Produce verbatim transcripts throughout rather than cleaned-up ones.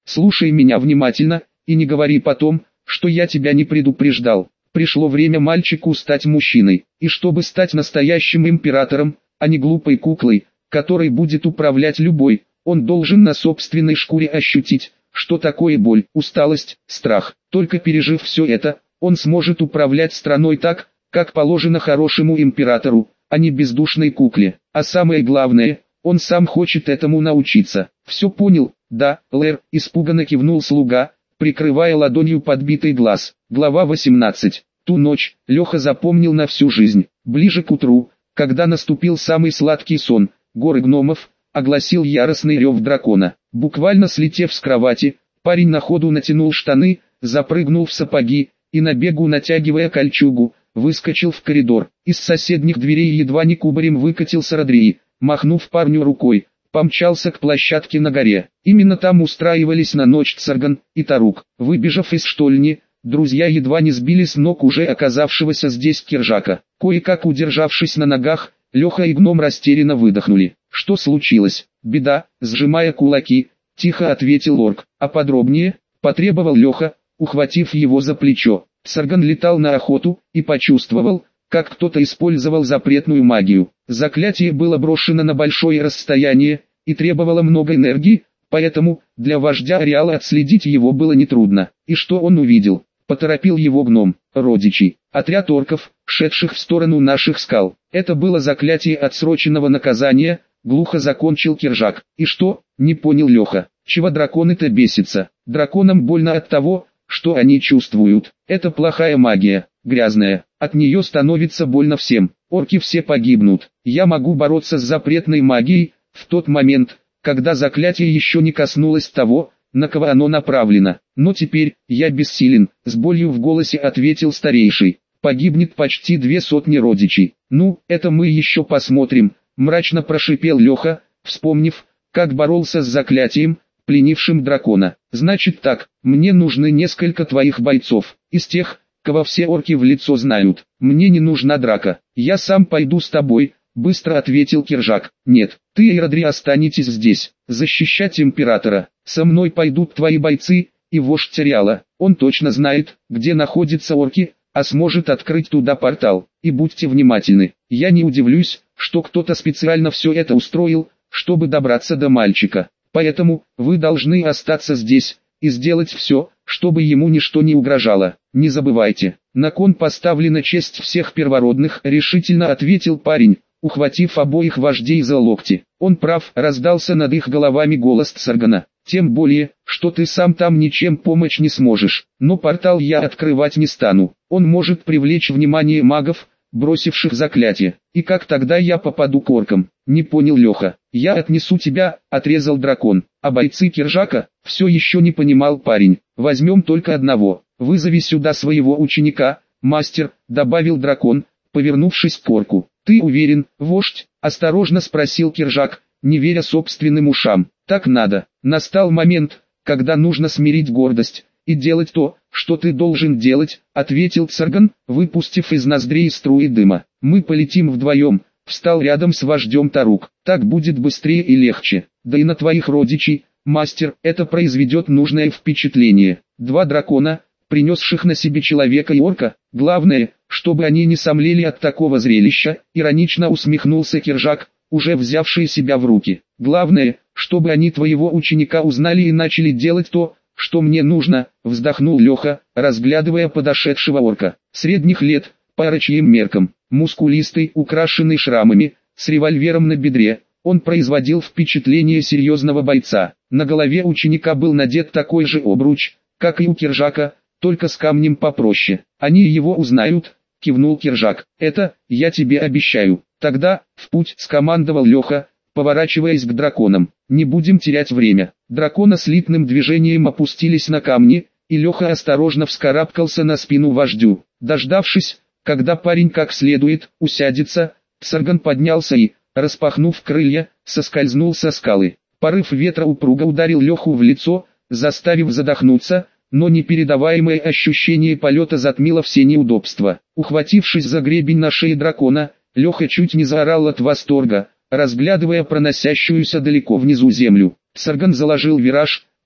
слушай меня внимательно, и не говори потом, что я тебя не предупреждал. Пришло время мальчику стать мужчиной, и чтобы стать настоящим императором, а не глупой куклой, которой будет управлять любой, он должен на собственной шкуре ощутить, что такое боль, усталость, страх. Только пережив все это, он сможет управлять страной так, как положено хорошему императору, а не бездушной кукле. А самое главное, он сам хочет этому научиться. Все понял? Да, Лэр, испуганно кивнул слуга, прикрывая ладонью подбитый глаз. Глава восемнадцать. Ту ночь Леха запомнил на всю жизнь. Ближе к утру, когда наступил самый сладкий сон, горы гномов, огласил яростный рев дракона. Буквально слетев с кровати, парень на ходу натянул штаны, запрыгнул в сапоги, и на бегу, натягивая кольчугу, выскочил в коридор. Из соседних дверей едва не кубарем выкатился Родрии, махнув парню рукой, помчался к площадке на горе. Именно там устраивались на ночь Царган и Тарук. Выбежав из штольни, друзья едва не сбили с ног уже оказавшегося здесь Киржака. Кое-как удержавшись на ногах, Леха и гном растерянно выдохнули. «Что случилось?» «Беда», сжимая кулаки, тихо ответил орк. «А подробнее?» – потребовал Леха, ухватив его за плечо. Царган летал на охоту и почувствовал, как кто-то использовал запретную магию. Заклятие было брошено на большое расстояние и требовало много энергии, поэтому для вождя ареала отследить его было нетрудно. И что он увидел? Поторопил его гном. Родичи. Отряд орков, шедших в сторону наших скал. Это было заклятие отсроченного наказания, глухо закончил Киржак. И что? Не понял Леха. Чего драконы-то бесятся? Драконам больно от того, что они чувствуют. Это плохая магия, грязная. От нее становится больно всем. Орки все погибнут. Я могу бороться с запретной магией в тот момент, когда заклятие еще не коснулось того, на кого оно направлено. Но теперь я бессилен, с болью в голосе ответил старейший. Погибнет почти две сотни родичей. Ну, это мы еще посмотрим, мрачно прошипел Леха, вспомнив, как боролся с заклятием, пленившим дракона. Значит так, мне нужны несколько твоих бойцов, из тех, кого все орки в лицо знают. Мне не нужна драка, я сам пойду с тобой, быстро ответил Киржак. Нет, ты и Родри останетесь здесь, защищать императора. Со мной пойдут твои бойцы, и вождь ареала. Он точно знает, где находятся орки, а сможет открыть туда портал. И будьте внимательны, я не удивлюсь, что кто-то специально все это устроил, чтобы добраться до мальчика. Поэтому, вы должны остаться здесь, и сделать все, чтобы ему ничто не угрожало. Не забывайте, на кон поставлена честь всех первородных, решительно ответил парень, ухватив обоих вождей за локти. Он прав, раздался над их головами голос Царгана. Тем более, что ты сам там ничем помочь не сможешь. Но портал я открывать не стану. Он может привлечь внимание магов, бросивших заклятие. И как тогда я попаду к оркам? Не понял Леха. Я отнесу тебя, отрезал дракон. А бойцы Киржака? Все еще не понимал парень. Возьмем только одного. Вызови сюда своего ученика, мастер, добавил дракон, повернувшись к орку. Ты уверен, вождь? Осторожно спросил Киржак, не веря собственным ушам. Так надо. Настал момент, когда нужно смирить гордость и делать то, что ты должен делать, ответил Царган, выпустив из ноздрей струи дыма. Мы полетим вдвоем, встал рядом с вождем Тарук. Так будет быстрее и легче. Да и на твоих родичей, мастер, это произведет нужное впечатление. Два дракона, принесших на себе человека и орка, главное, чтобы они не сомлели от такого зрелища, иронично усмехнулся Киржак, уже взявший себя в руки. Главное, чтобы они твоего ученика узнали и начали делать то, что мне нужно, вздохнул Леха, разглядывая подошедшего орка. Средних лет, по орочьим меркам, мускулистый, украшенный шрамами, с револьвером на бедре, он производил впечатление серьезного бойца. На голове ученика был надет такой же обруч, как и у Киржака, только с камнем попроще. Они его узнают, кивнул Киржак. Это, я тебе обещаю. Тогда, в путь, скомандовал Леха, поворачиваясь к драконам. Не будем терять время. Драконы слитным движением опустились на камни, и Леха осторожно вскарабкался на спину вождю. Дождавшись, когда парень как следует усядется, Царган поднялся и, распахнув крылья, соскользнул со скалы. Порыв ветра упруго ударил Леху в лицо, заставив задохнуться, но непередаваемое ощущение полета затмило все неудобства. Ухватившись за гребень на шее дракона, Леха чуть не заорал от восторга, разглядывая проносящуюся далеко внизу землю. Царган заложил вираж,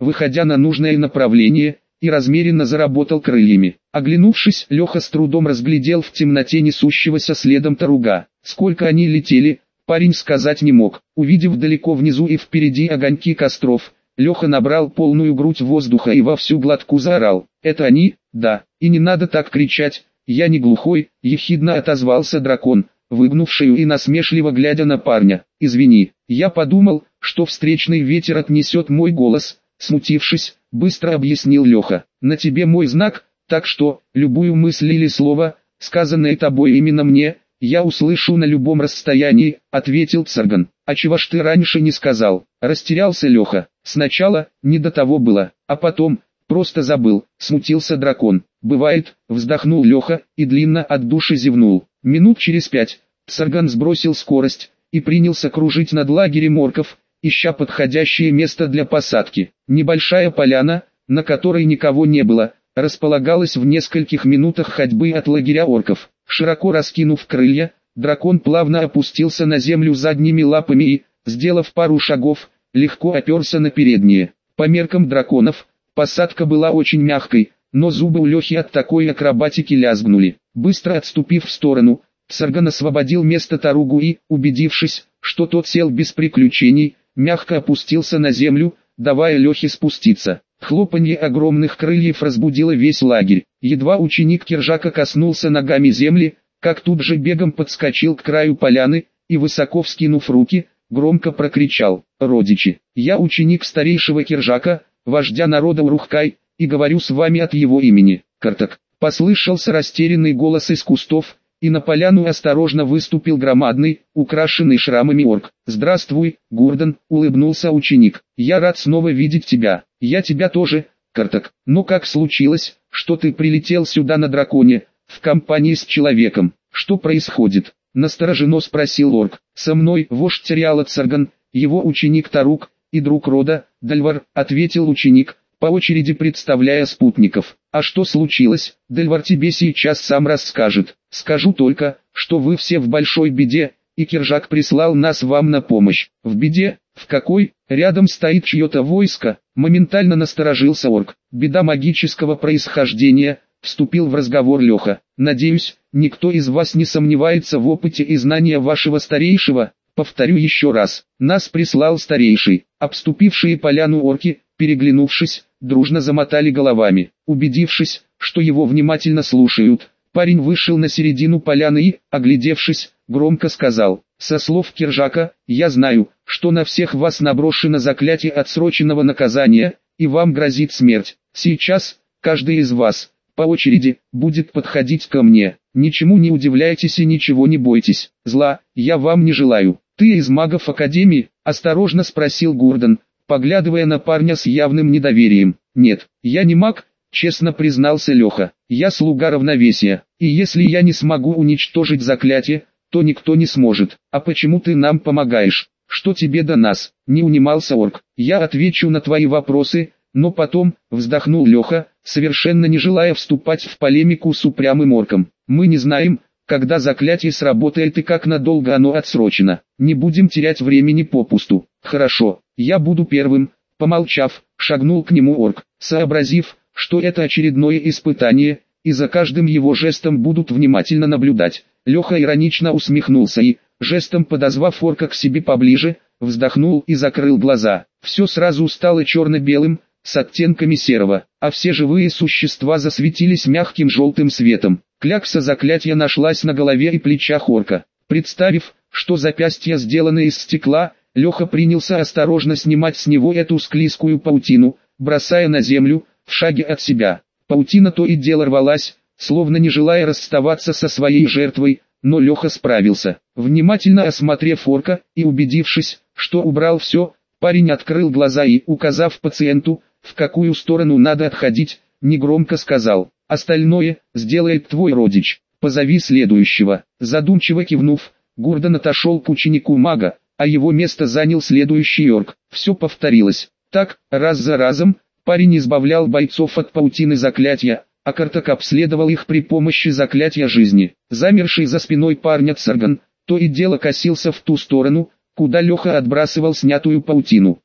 выходя на нужное направление, и размеренно заработал крыльями. Оглянувшись, Леха с трудом разглядел в темноте несущегося следом таруга. Сколько они летели, парень сказать не мог. Увидев далеко внизу и впереди огоньки костров, Леха набрал полную грудь воздуха и во всю глотку заорал: «Это они?» «Да, и не надо так кричать, я не глухой», — ехидно отозвался дракон, выгнувший и насмешливо глядя на парня. «Извини, я подумал, что встречный ветер отнесет мой голос», — смутившись, быстро объяснил Леха. «На тебе мой знак, так что, любую мысль или слово, сказанное тобой именно мне, я услышу на любом расстоянии», — ответил Царган. «А чего ж ты раньше не сказал?» Растерялся Леха. «Сначала, не до того было, а потом, просто забыл», — смутился дракон. «Бывает», — вздохнул Леха и длинно от души зевнул. Минут через пять, Царган сбросил скорость и принялся кружить над лагерем орков, ища подходящее место для посадки. Небольшая поляна, на которой никого не было, располагалась в нескольких минутах ходьбы от лагеря орков. Широко раскинув крылья, дракон плавно опустился на землю задними лапами и, сделав пару шагов, легко оперся на передние. По меркам драконов, посадка была очень мягкой, но зубы у Лехи от такой акробатики лязгнули. Быстро отступив в сторону, Царган освободил место таругу и, убедившись, что тот сел без приключений, мягко опустился на землю, давая Лехе спуститься. Хлопанье огромных крыльев разбудило весь лагерь. Едва ученик Киржака коснулся ногами земли, как тут же бегом подскочил к краю поляны и, высоко вскинув руки, громко прокричал: «Родичи, я ученик старейшего Киржака, вождя народа Урухкай, и говорю с вами от его имени». «Картак!» — послышался растерянный голос из кустов, и на поляну осторожно выступил громадный, украшенный шрамами орк. «Здравствуй, Гурдан», — улыбнулся ученик. «Я рад снова видеть тебя». «Я тебя тоже, Картак. Но как случилось, что ты прилетел сюда на драконе, в компании с человеком? Что происходит?» — настороженно спросил орк. «Со мной вождь Риала Царган, его ученик Тарук и друг рода, Дальвар», — ответил ученик, по очереди представляя спутников. «А что случилось, Дальвар тебе сейчас сам расскажет. Скажу только, что вы все в большой беде, и Киржак прислал нас вам на помощь». «В беде? В какой? Рядом стоит чье-то войско», — моментально насторожился орк. «Беда магического происхождения», — вступил в разговор Леха. «Надеюсь, никто из вас не сомневается в опыте и знании вашего старейшего. Повторю еще раз, нас прислал старейший». Обступившие поляну орки, переглянувшись, дружно замотали головами. Убедившись, что его внимательно слушают, парень вышел на середину поляны и, оглядевшись, громко сказал: «Со слов Киржака, я знаю, что на всех вас наброшено заклятие отсроченного наказания, и вам грозит смерть. Сейчас, каждый из вас, по очереди, будет подходить ко мне. Ничему не удивляйтесь и ничего не бойтесь. Зла я вам не желаю». «Ты из магов Академии?» – осторожно спросил Гурдан, поглядывая на парня с явным недоверием. «Нет, я не маг», — честно признался Леха. «Я слуга равновесия, и если я не смогу уничтожить заклятие, то никто не сможет. А почему ты нам помогаешь? Что тебе до нас?» — не унимался орк. «Я отвечу на твои вопросы, но потом», — вздохнул Леха, совершенно не желая вступать в полемику с упрямым орком. «Мы не знаем, когда заклятие сработает и как надолго оно отсрочено. Не будем терять времени попусту». «Хорошо, я буду первым», — помолчав, шагнул к нему орк, сообразив, что это очередное испытание, и за каждым его жестом будут внимательно наблюдать. Леха иронично усмехнулся и, жестом подозвав орка к себе поближе, вздохнул и закрыл глаза. Все сразу стало черно-белым, с оттенками серого, а все живые существа засветились мягким желтым светом. Клякса заклятия нашлась на голове и плечах орка. Представив, что запястья сделаны из стекла, Леха принялся осторожно снимать с него эту склизкую паутину, бросая на землю, в шаге от себя. Паутина то и дело рвалась, словно не желая расставаться со своей жертвой, но Леха справился. Внимательно осмотрев орка и убедившись, что убрал все, парень открыл глаза и, указав пациенту, в какую сторону надо отходить, негромко сказал: «Остальное сделает твой родич, позови следующего». Задумчиво кивнув, Гурдан отошел к ученику мага, а его место занял следующий орк. Все повторилось. Так, раз за разом, парень избавлял бойцов от паутины заклятия, а Картак обследовал их при помощи заклятия жизни. Замерший за спиной парня Царган, то и дело косился в ту сторону, куда Леха отбрасывал снятую паутину.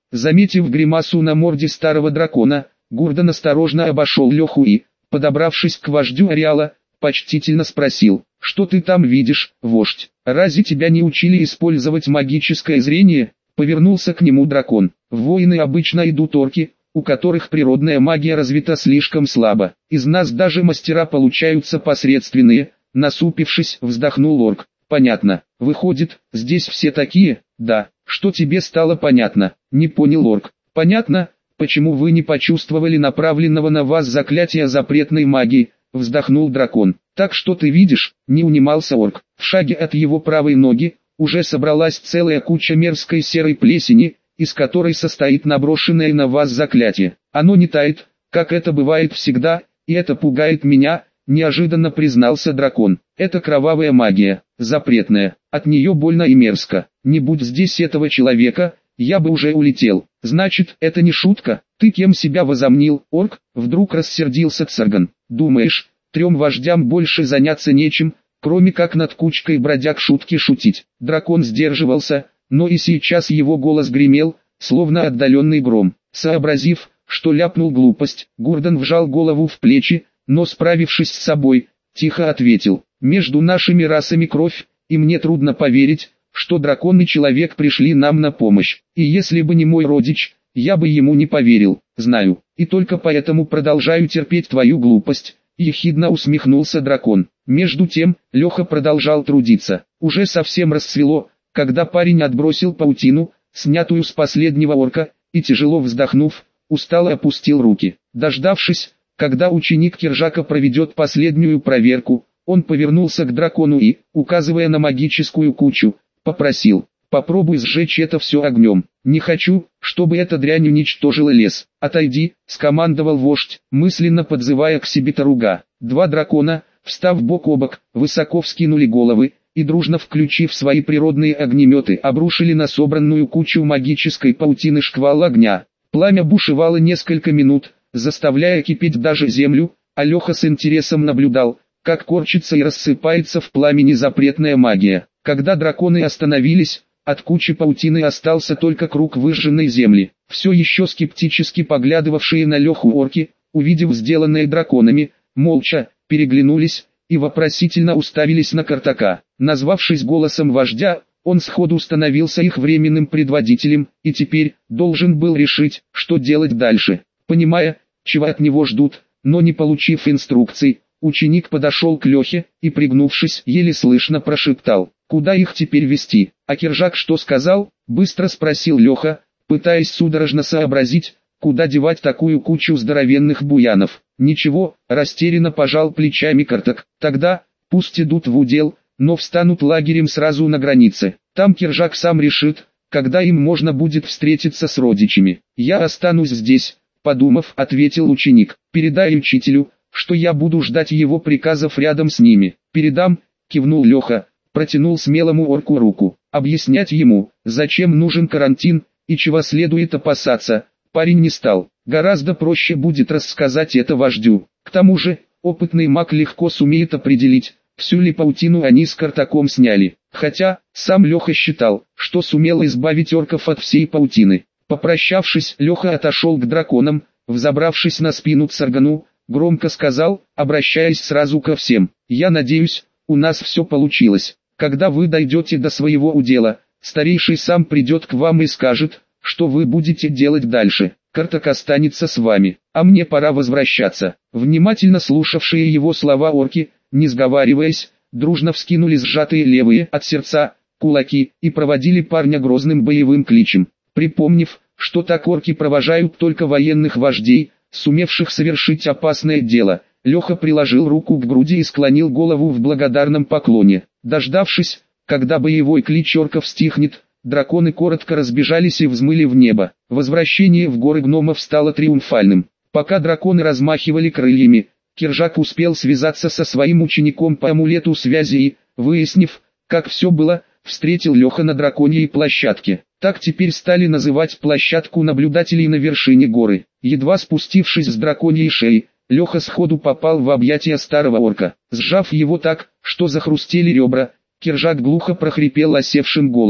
Заметив гримасу на морде старого дракона, Гурдон осторожно обошел Леху и, подобравшись к вождю ареала, почтительно спросил: «Что ты там видишь, вождь? Разве тебя не учили использовать магическое зрение?» Повернулся к нему дракон. «В войны обычно идут орки, у которых природная магия развита слишком слабо. Из нас даже мастера получаются посредственные», насупившись, вздохнул орк. «Понятно. Выходит, здесь все такие?» «Да. Что тебе стало понятно?» Не понял орк. «Понятно, почему вы не почувствовали направленного на вас заклятия запретной магии», вздохнул дракон. «Так что ты видишь?» Не унимался орк. В шаге от его правой ноги уже собралась целая куча мерзкой серой плесени, из которой состоит наброшенное на вас заклятие. Оно не тает, как это бывает всегда, и это пугает меня, неожиданно признался дракон. Это кровавая магия, запретная, от нее больно и мерзко. Не будь здесь этого человека, я бы уже улетел. Значит, это не шутка? Ты кем себя возомнил, орк? Вдруг рассердился Царган. Думаешь, трем вождям больше заняться нечем, кроме как над кучкой бродяг шутки шутить? Дракон сдерживался, но и сейчас его голос гремел, словно отдаленный гром. Сообразив, что ляпнул глупость, Гурдон вжал голову в плечи, но справившись с собой, тихо ответил: «Между нашими расами кровь, и мне трудно поверить, что дракон и человек пришли нам на помощь. И если бы не мой родич, я бы ему не поверил, знаю, и только поэтому продолжаю терпеть твою глупость», ехидно усмехнулся дракон. Между тем, Леха продолжал трудиться. Уже совсем рассвело, когда парень отбросил паутину, снятую с последнего орка, и тяжело вздохнув, устало опустил руки. Дождавшись, когда ученик Киржака проведет последнюю проверку, он повернулся к дракону и, указывая на магическую кучу, попросил: «Попробуй сжечь это все огнем. Не хочу, чтобы эта дрянь уничтожила лес. Отойди», — скомандовал вождь, мысленно подзывая к себе Таруга. Два дракона, встав бок о бок, высоко вскинули головы, и дружно включив свои природные огнеметы, обрушили на собранную кучу магической паутины шквал огня. Пламя бушевало несколько минут, заставляя кипеть даже землю, а Леха с интересом наблюдал, как корчится и рассыпается в пламени запретная магия. Когда драконы остановились, от кучи паутины остался только круг выжженной земли. Все еще скептически поглядывавшие на Леху орки, увидев сделанное драконами, молча переглянулись и вопросительно уставились на Картака. Назвавшись голосом вождя, он сходу становился их временным предводителем, и теперь должен был решить, что делать дальше. Понимая, чего от него ждут, но не получив инструкций, ученик подошел к Лехе и, пригнувшись, еле слышно прошептал: «Куда их теперь вести?» «А Киржак что сказал?» — быстро спросил Леха, пытаясь судорожно сообразить, куда девать такую кучу здоровенных буянов. «Ничего», — растерянно пожал плечами Картак. «Тогда, пусть идут в удел, но встанут лагерем сразу на границе. Там Киржак сам решит, когда им можно будет встретиться с родичами. Я останусь здесь», — подумав, ответил ученик. «Передай учителю, что я буду ждать его приказов рядом с ними». «Передам», — кивнул Леха, протянул смелому орку руку. Объяснять ему, зачем нужен карантин, и чего следует опасаться, парень не стал. Гораздо проще будет рассказать это вождю. К тому же, опытный маг легко сумеет определить, всю ли паутину они с Картаком сняли. Хотя, сам Леха считал, что сумел избавить орков от всей паутины. Попрощавшись, Леха отошел к драконам, взобравшись на спину Царгану, громко сказал, обращаясь сразу ко всем: «Я надеюсь, у нас все получилось. Когда вы дойдете до своего удела, старейший сам придет к вам и скажет, что вы будете делать дальше. Картак останется с вами, а мне пора возвращаться». Внимательно слушавшие его слова орки, не сговариваясь, дружно вскинули сжатые левые от сердца кулаки и проводили парня грозным боевым кличем. Припомнив, что так орки провожают только военных вождей, сумевших совершить опасное дело, Леха приложил руку к груди и склонил голову в благодарном поклоне. Дождавшись, когда боевой клич орков стихнет, драконы коротко разбежались и взмыли в небо. Возвращение в горы гномов стало триумфальным. Пока драконы размахивали крыльями, Киржак успел связаться со своим учеником по амулету связи и, выяснив, как все было, встретил Леха на драконьей площадке. Так теперь стали называть площадку наблюдателей на вершине горы. Едва спустившись с драконьей шеи, Леха сходу попал в объятия старого орка. Сжав его так, что захрустели ребра, Киржак глухо прохрипел осевшим голосом: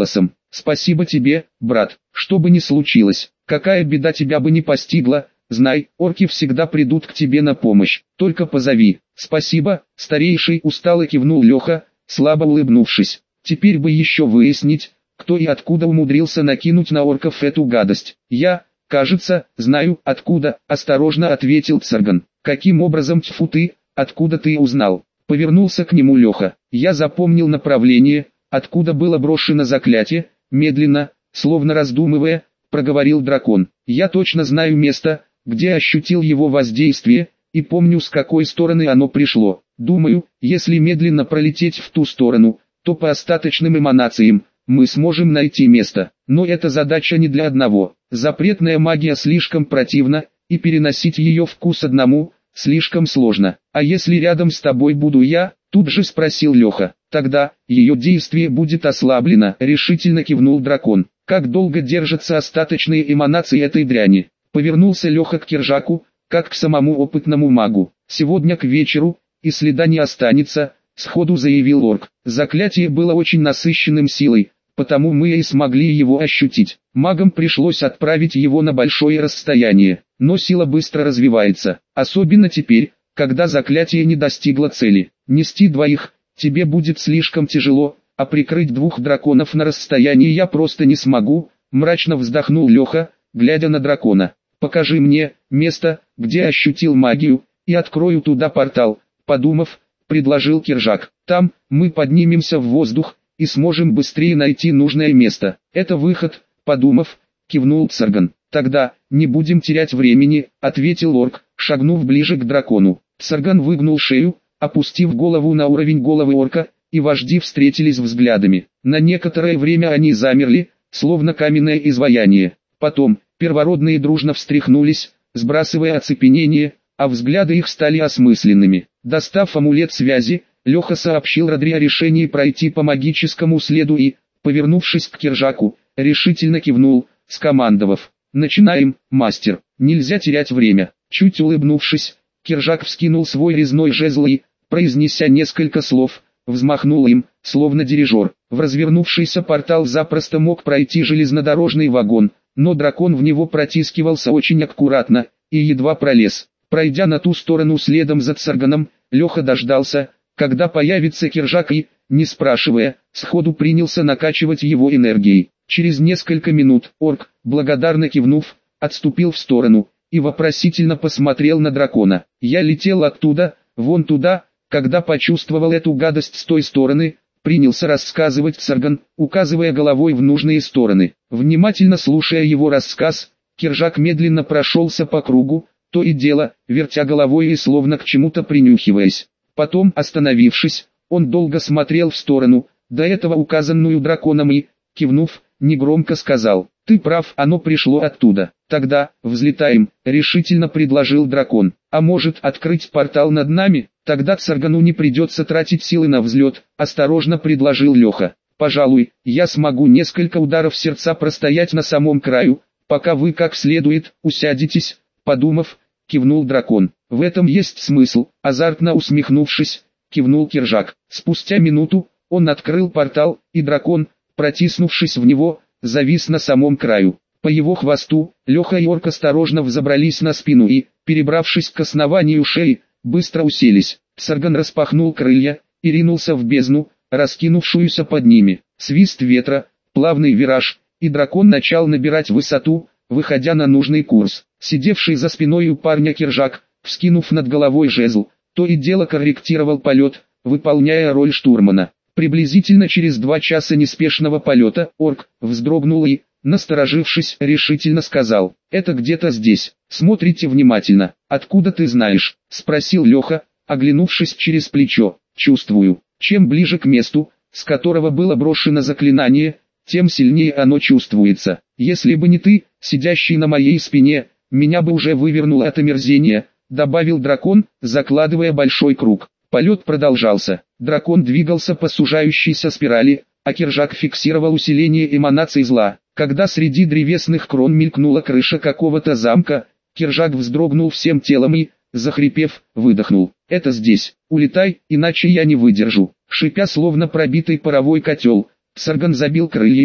Спасибо тебе, брат, что бы ни случилось, какая беда тебя бы не постигла, знай, орки всегда придут к тебе на помощь, только позови. Спасибо, старейший, устало кивнул Леха, слабо улыбнувшись. Теперь бы еще выяснить, кто и откуда умудрился накинуть на орков эту гадость. Я, кажется, знаю, откуда, осторожно ответил Царган. Каким образом, тьфу ты, откуда ты узнал? Повернулся к нему Леха. Я запомнил направление, откуда было брошено заклятие, медленно, словно раздумывая, проговорил дракон. Я точно знаю место, где ощутил его воздействие, и помню, с какой стороны оно пришло. Думаю, если медленно пролететь в ту сторону, то по остаточным эманациям мы сможем найти место. Но эта задача не для одного. Запретная магия слишком противна, и переносить ее вкус одному слишком сложно. А если рядом с тобой буду я? Тут же спросил Леха. Тогда ее действие будет ослаблено, решительно кивнул дракон. Как долго держатся остаточные эманации этой дряни? Повернулся Леха к Киржаку, как к самому опытному магу. Сегодня к вечеру, и следа не останется, сходу заявил орк. Заклятие было очень насыщенным силой, потому мы и смогли его ощутить. Магам пришлось отправить его на большое расстояние, но сила быстро развивается, особенно теперь, когда заклятие не достигло цели. Нести двоих тебе будет слишком тяжело, а прикрыть двух драконов на расстоянии я просто не смогу, мрачно вздохнул Леха, глядя на дракона. Покажи мне место, где ощутил магию, и открою туда портал, подумав, предложил Киржак. Там мы поднимемся в воздух и сможем быстрее найти нужное место. Это выход, подумав, кивнул Царган. Тогда не будем терять времени, ответил орк, шагнув ближе к дракону. Царган выгнул шею, опустив голову на уровень головы орка, и вожди встретились взглядами. На некоторое время они замерли, словно каменное изваяние. Потом первородные дружно встряхнулись, сбрасывая оцепенение, а взгляды их стали осмысленными. Достав амулет связи, Леха сообщил Родри о решении пройти по магическому следу и, повернувшись к Киржаку, решительно кивнул, скомандовав: «Начинаем, мастер, нельзя терять время». Чуть улыбнувшись, Киржак вскинул свой резной жезл и, произнеся несколько слов, взмахнул им, словно дирижер. В развернувшийся портал запросто мог пройти железнодорожный вагон, но дракон в него протискивался очень аккуратно, и едва пролез. Пройдя на ту сторону следом за Царганом, Леха дождался, когда появится Киржак и, не спрашивая, сходу принялся накачивать его энергией. Через несколько минут орк, благодарно кивнув, отступил в сторону и вопросительно посмотрел на дракона. «Я летел оттуда, вон туда, когда почувствовал эту гадость с той стороны», принялся рассказывать Царган, указывая головой в нужные стороны. Внимательно слушая его рассказ, Киржак медленно прошелся по кругу, то и дело, вертя головой и словно к чему-то принюхиваясь. Потом, остановившись, он долго смотрел в сторону, до этого указанную драконом и, кивнув, негромко сказал: «Ты прав, оно пришло оттуда». «Тогда, взлетаем», — решительно предложил дракон. «А может, открыть портал над нами? Тогда Царгану не придется тратить силы на взлет», — осторожно предложил Леха. «Пожалуй, я смогу несколько ударов сердца простоять на самом краю, пока вы как следует усядетесь», — подумав, кивнул дракон. «В этом есть смысл», — азартно усмехнувшись, кивнул Киржак. Спустя минуту, он открыл портал, и дракон, протиснувшись в него, завис на самом краю. По его хвосту, Леха и орк осторожно взобрались на спину и, перебравшись к основанию шеи, быстро уселись. Царган распахнул крылья и ринулся в бездну, раскинувшуюся под ними. Свист ветра, плавный вираж, и дракон начал набирать высоту, выходя на нужный курс. Сидевший за спиной у парня Киржак, вскинув над головой жезл, то и дело корректировал полет, выполняя роль штурмана. Приблизительно через два часа неспешного полета орк вздрогнул и, насторожившись, решительно сказал: «Это где-то здесь. Смотрите внимательно». «Откуда ты знаешь?» — спросил Леха, оглянувшись через плечо. «Чувствую. Чем ближе к месту, с которого было брошено заклинание, тем сильнее оно чувствуется. Если бы не ты, сидящий на моей спине, меня бы уже вывернуло от омерзения», — добавил дракон, закладывая большой круг. Полет продолжался. Дракон двигался по сужающейся спирали, а Киржак фиксировал усиление эманаций зла. Когда среди древесных крон мелькнула крыша какого-то замка, Киржак вздрогнул всем телом и, захрипев, выдохнул. «Это здесь. Улетай, иначе я не выдержу». Шипя словно пробитый паровой котел, Царган забил крыльями,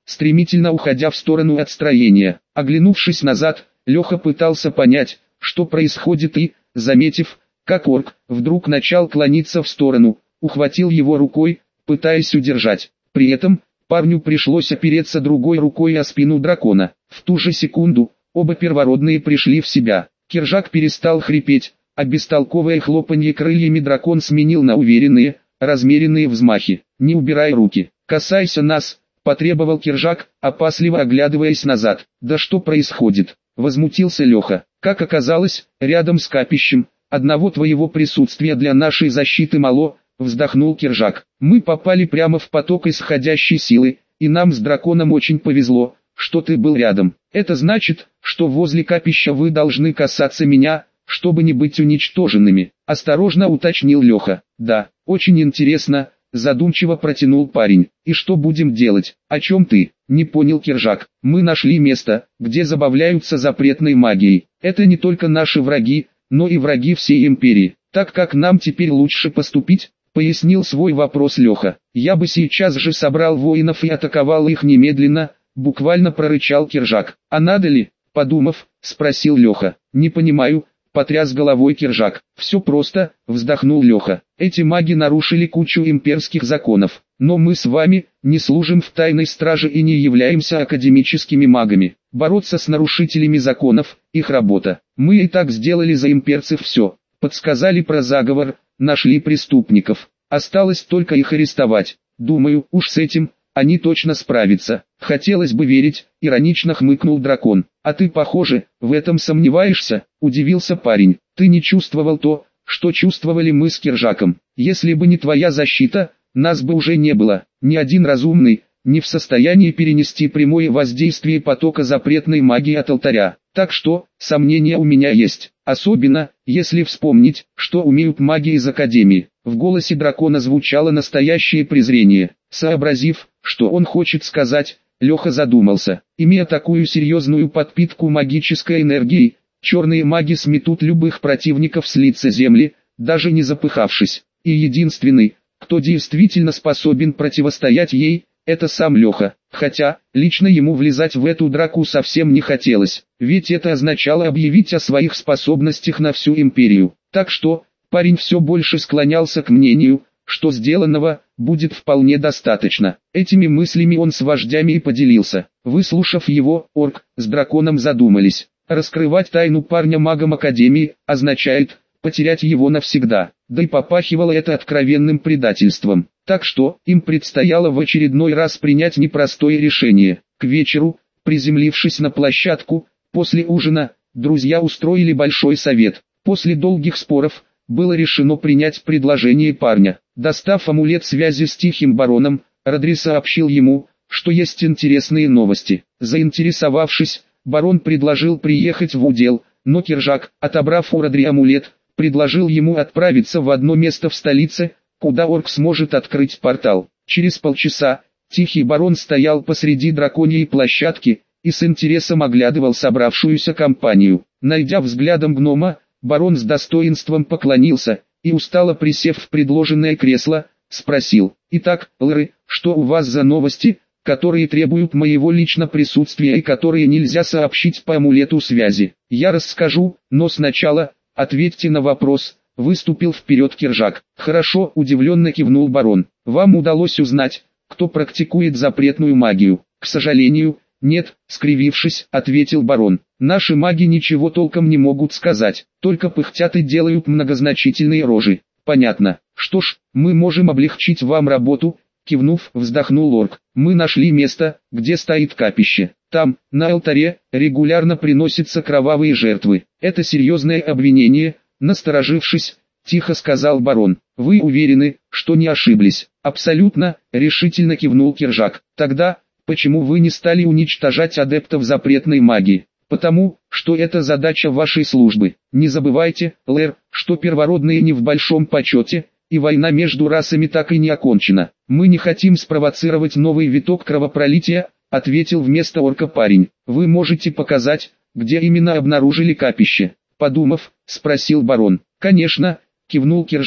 стремительно уходя в сторону от строения. Оглянувшись назад, Леха пытался понять, что происходит и, заметив, как орк вдруг начал клониться в сторону, ухватил его рукой, пытаясь удержать. При этом, парню пришлось опереться другой рукой о спину дракона. В ту же секунду, оба первородные пришли в себя. Киржак перестал хрипеть, а бестолковое хлопанье крыльями дракон сменил на уверенные, размеренные взмахи. «Не убирай руки, касайся нас», — потребовал Киржак, опасливо оглядываясь назад. «Да что происходит?» — возмутился Леха. «Как оказалось, рядом с капищем, одного твоего присутствия для нашей защиты мало», — вздохнул Киржак. «Мы попали прямо в поток исходящей силы, и нам с драконом очень повезло, что ты был рядом. Это значит, что возле капища вы должны касаться меня, чтобы не быть уничтоженными», — осторожно уточнил Леха. «Да, очень интересно», — задумчиво протянул парень. «И что будем делать?» «О чем ты?» — не понял Киржак. «Мы нашли место, где забавляются запретной магией. Это не только наши враги, но и враги всей империи. Так как нам теперь лучше поступить?» — пояснил свой вопрос Леха. «Я бы сейчас же собрал воинов и атаковал их немедленно», — буквально прорычал Киржак. «А надо ли?» — подумав, спросил Леха. «Не понимаю», — потряс головой Киржак. «Все просто», — вздохнул Леха. «Эти маги нарушили кучу имперских законов. Но мы с вами не служим в тайной страже и не являемся академическими магами. Бороться с нарушителями законов — их работа. Мы и так сделали за имперцев все. Подсказали про заговор, нашли преступников. Осталось только их арестовать. Думаю, уж с этим они точно справятся». «Хотелось бы верить», — иронично хмыкнул дракон. «А ты, похоже, в этом сомневаешься?» — удивился парень. «Ты не чувствовал то, что чувствовали мы с Киржаком. Если бы не твоя защита, нас бы уже не было. Ни один разумный не в состоянии перенести прямое воздействие потока запретной магии от алтаря. Так что, сомнения у меня есть. Особенно, если вспомнить, что умеют маги из Академии». В голосе дракона звучало настоящее презрение. Сообразив, что он хочет сказать, Леха задумался. Имея такую серьезную подпитку магической энергией, черные маги сметут любых противников с лица земли, даже не запыхавшись. И единственный, кто действительно способен противостоять ей, это сам Леха. Хотя, лично ему влезать в эту драку совсем не хотелось, ведь это означало объявить о своих способностях на всю империю. Так что, парень все больше склонялся к мнению, что сделанного будет вполне достаточно. Этими мыслями он с вождями и поделился. Выслушав его, орк с драконом задумались. Раскрывать тайну парня магом Академии означает потерять его навсегда, да и попахивало это откровенным предательством. Так что, им предстояло в очередной раз принять непростое решение. К вечеру, приземлившись на площадку, после ужина, друзья устроили большой совет. После долгих споров, было решено принять предложение парня. Достав амулет связи с Тихим Бароном, Родри сообщил ему, что есть интересные новости. Заинтересовавшись, барон предложил приехать в удел, но Киржак, отобрав у Родри амулет, предложил ему отправиться в одно место в столице, куда орк сможет открыть портал. Через полчаса, Тихий Барон стоял посреди драконьей площадки и с интересом оглядывал собравшуюся компанию. Найдя взглядом гнома, барон с достоинством поклонился и, устало присев в предложенное кресло, спросил: «Итак, Лры, что у вас за новости, которые требуют моего личного присутствия и которые нельзя сообщить по амулету связи?» «Я расскажу, но сначала ответьте на вопрос», — выступил вперед Киржак. «Хорошо», — удивленно кивнул барон. «Вам удалось узнать, кто практикует запретную магию?» «К сожалению, нет», — скривившись, ответил барон. «Наши маги ничего толком не могут сказать, только пыхтят и делают многозначительные рожи». «Понятно. Что ж, мы можем облегчить вам работу», — кивнув, вздохнул орк. «Мы нашли место, где стоит капище. Там, на алтаре, регулярно приносятся кровавые жертвы. Это серьезное обвинение», — насторожившись, тихо сказал барон. «Вы уверены, что не ошиблись?» «Абсолютно», — решительно кивнул Киржак. «Тогда, почему вы не стали уничтожать адептов запретной магии?» «Потому, что это задача вашей службы. Не забывайте, Лэр, что первородные не в большом почете, и война между расами так и не окончена. Мы не хотим спровоцировать новый виток кровопролития», — ответил вместо орка парень. «Вы можете показать, где именно обнаружили капище?» Подумав, спросил барон. «Конечно», — кивнул Киржак,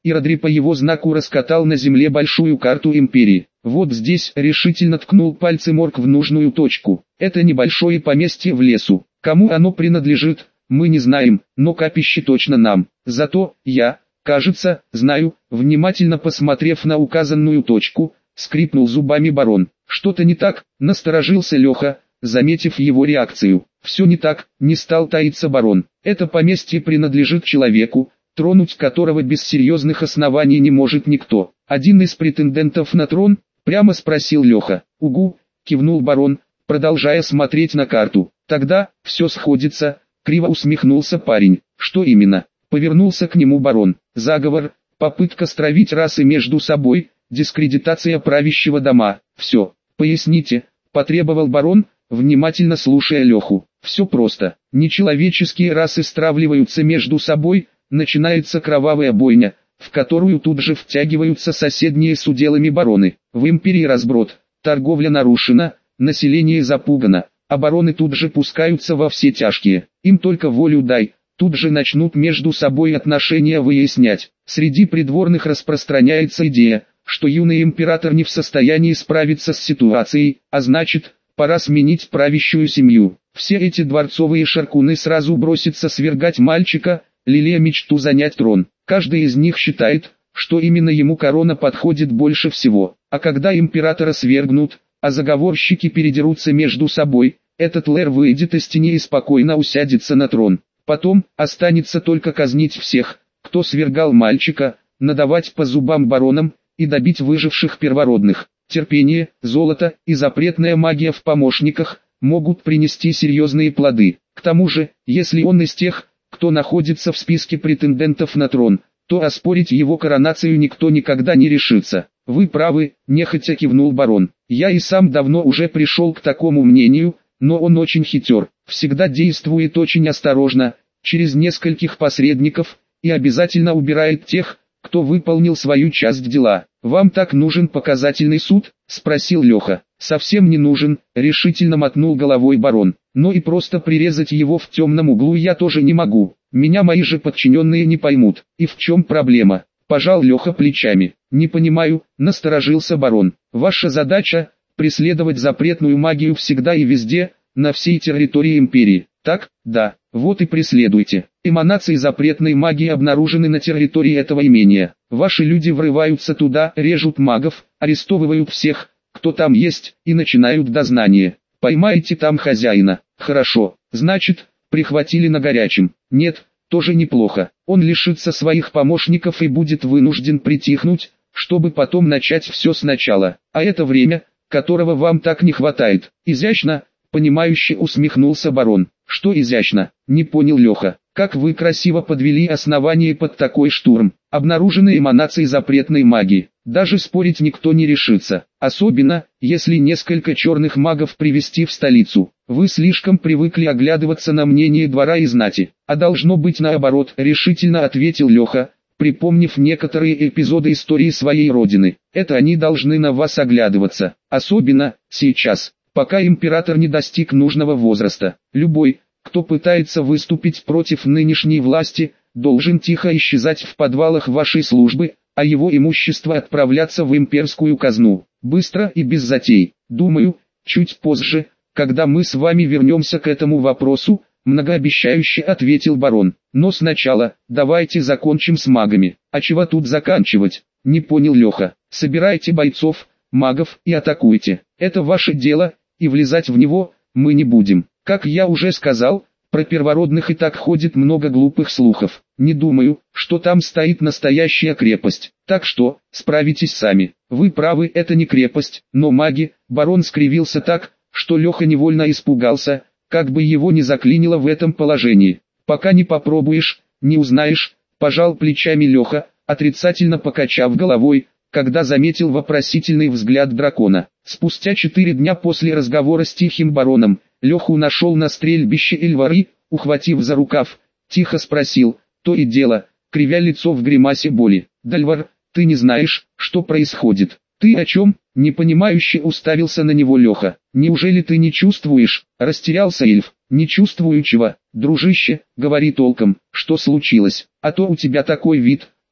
Иродри по его знаку раскатал на земле большую карту империи. Вот здесь решительно ткнул пальцем орк в нужную точку. Это небольшое поместье в лесу. Кому оно принадлежит, мы не знаем, но капище точно нам. Зато я, кажется, знаю. Внимательно посмотрев на указанную точку, скрипнул зубами барон. Что-то не так, насторожился Леха, заметив его реакцию. Все не так, не стал таиться барон. Это поместье принадлежит человеку, тронуть которого без серьезных оснований не может никто. Один из претендентов на трон, прямо спросил Леха. Угу, кивнул барон, продолжая смотреть на карту. Тогда, все сходится, криво усмехнулся парень. Что именно? Повернулся к нему барон. Заговор, попытка стравить расы между собой, дискредитация правящего дома. Все, поясните, потребовал барон, внимательно слушая Леху. Все просто. Нечеловеческие расы стравливаются между собой, начинается кровавая бойня, в которую тут же втягиваются соседние с уделами бароны. В империи разброд, торговля нарушена, население запугано, а бароны тут же пускаются во все тяжкие. Им только волю дай, тут же начнут между собой отношения выяснять. Среди придворных распространяется идея, что юный император не в состоянии справиться с ситуацией, а значит, пора сменить правящую семью. Все эти дворцовые шаркуны сразу бросятся свергать мальчика, лелея мечту занять трон. Каждый из них считает, что именно ему корона подходит больше всего. А когда императора свергнут, а заговорщики передерутся между собой, этот Лэр выйдет из тени и спокойно усядется на трон. Потом, останется только казнить всех, кто свергал мальчика, надавать по зубам баронам, и добить выживших первородных. Терпение, золото и запретная магия в помощниках могут принести серьезные плоды. К тому же, если он из тех, кто находится в списке претендентов на трон, то оспорить его коронацию никто никогда не решится. Вы правы, нехотя кивнул барон. Я и сам давно уже пришел к такому мнению, но он очень хитер, всегда действует очень осторожно, через нескольких посредников, и обязательно убирает тех, кто выполнил свою часть дела. «Вам так нужен показательный суд?» – спросил Леха. «Совсем не нужен», – решительно мотнул головой барон. «Но и просто прирезать его в темном углу я тоже не могу. Меня мои же подчиненные не поймут. И в чем проблема?» – пожал Леха плечами. «Не понимаю», – насторожился барон. «Ваша задача – преследовать запретную магию всегда и везде, на всей территории империи. Так? Да. Вот и преследуйте. Эманации запретной магии обнаружены на территории этого имения. Ваши люди врываются туда, режут магов, арестовывают всех, кто там есть, и начинают дознание. Поймаете там хозяина. Хорошо. Значит, прихватили на горячем. Нет, тоже неплохо. Он лишится своих помощников и будет вынужден притихнуть, чтобы потом начать все сначала. А это время, которого вам так не хватает. Изящно, понимающе усмехнулся барон. Что изящно, не понял Леха. Как вы красиво подвели основание под такой штурм. Обнаружены эманации запретной магии. Даже спорить никто не решится. Особенно, если несколько черных магов привести в столицу. Вы слишком привыкли оглядываться на мнение двора и знати. А должно быть наоборот, решительно ответил Леха, припомнив некоторые эпизоды истории своей родины. Это они должны на вас оглядываться. Особенно, сейчас, пока император не достиг нужного возраста. Любой, кто пытается выступить против нынешней власти, должен тихо исчезать в подвалах вашей службы, а его имущество отправляться в имперскую казну. Быстро и без затей. Думаю, чуть позже, когда мы с вами вернемся к этому вопросу, многообещающе ответил барон. Но сначала, давайте закончим с магами. А чего тут заканчивать? Не понял Леха. Собирайте бойцов, магов и атакуйте. Это ваше дело, и влезать в него мы не будем. Как я уже сказал, про первородных и так ходит много глупых слухов. Не думаю, что там стоит настоящая крепость. Так что, справитесь сами. Вы правы, это не крепость, но маги. Барон скривился так, что Леха невольно испугался, как бы его не заклинило в этом положении. Пока не попробуешь, не узнаешь, пожал плечами Леха, отрицательно покачав головой, когда заметил вопросительный взгляд дракона. Спустя четыре дня после разговора с тихим бароном, Леху нашел на стрельбище Эльвари, ухватив за рукав, тихо спросил, то и дело, кривя лицо в гримасе боли. «Дальвар, ты не знаешь, что происходит?» «Ты о чем?» — непонимающе уставился на него Леха. «Неужели ты не чувствуешь?» — растерялся эльф. «Не чувствую чего, дружище, говори толком, что случилось, а то у тебя такой вид,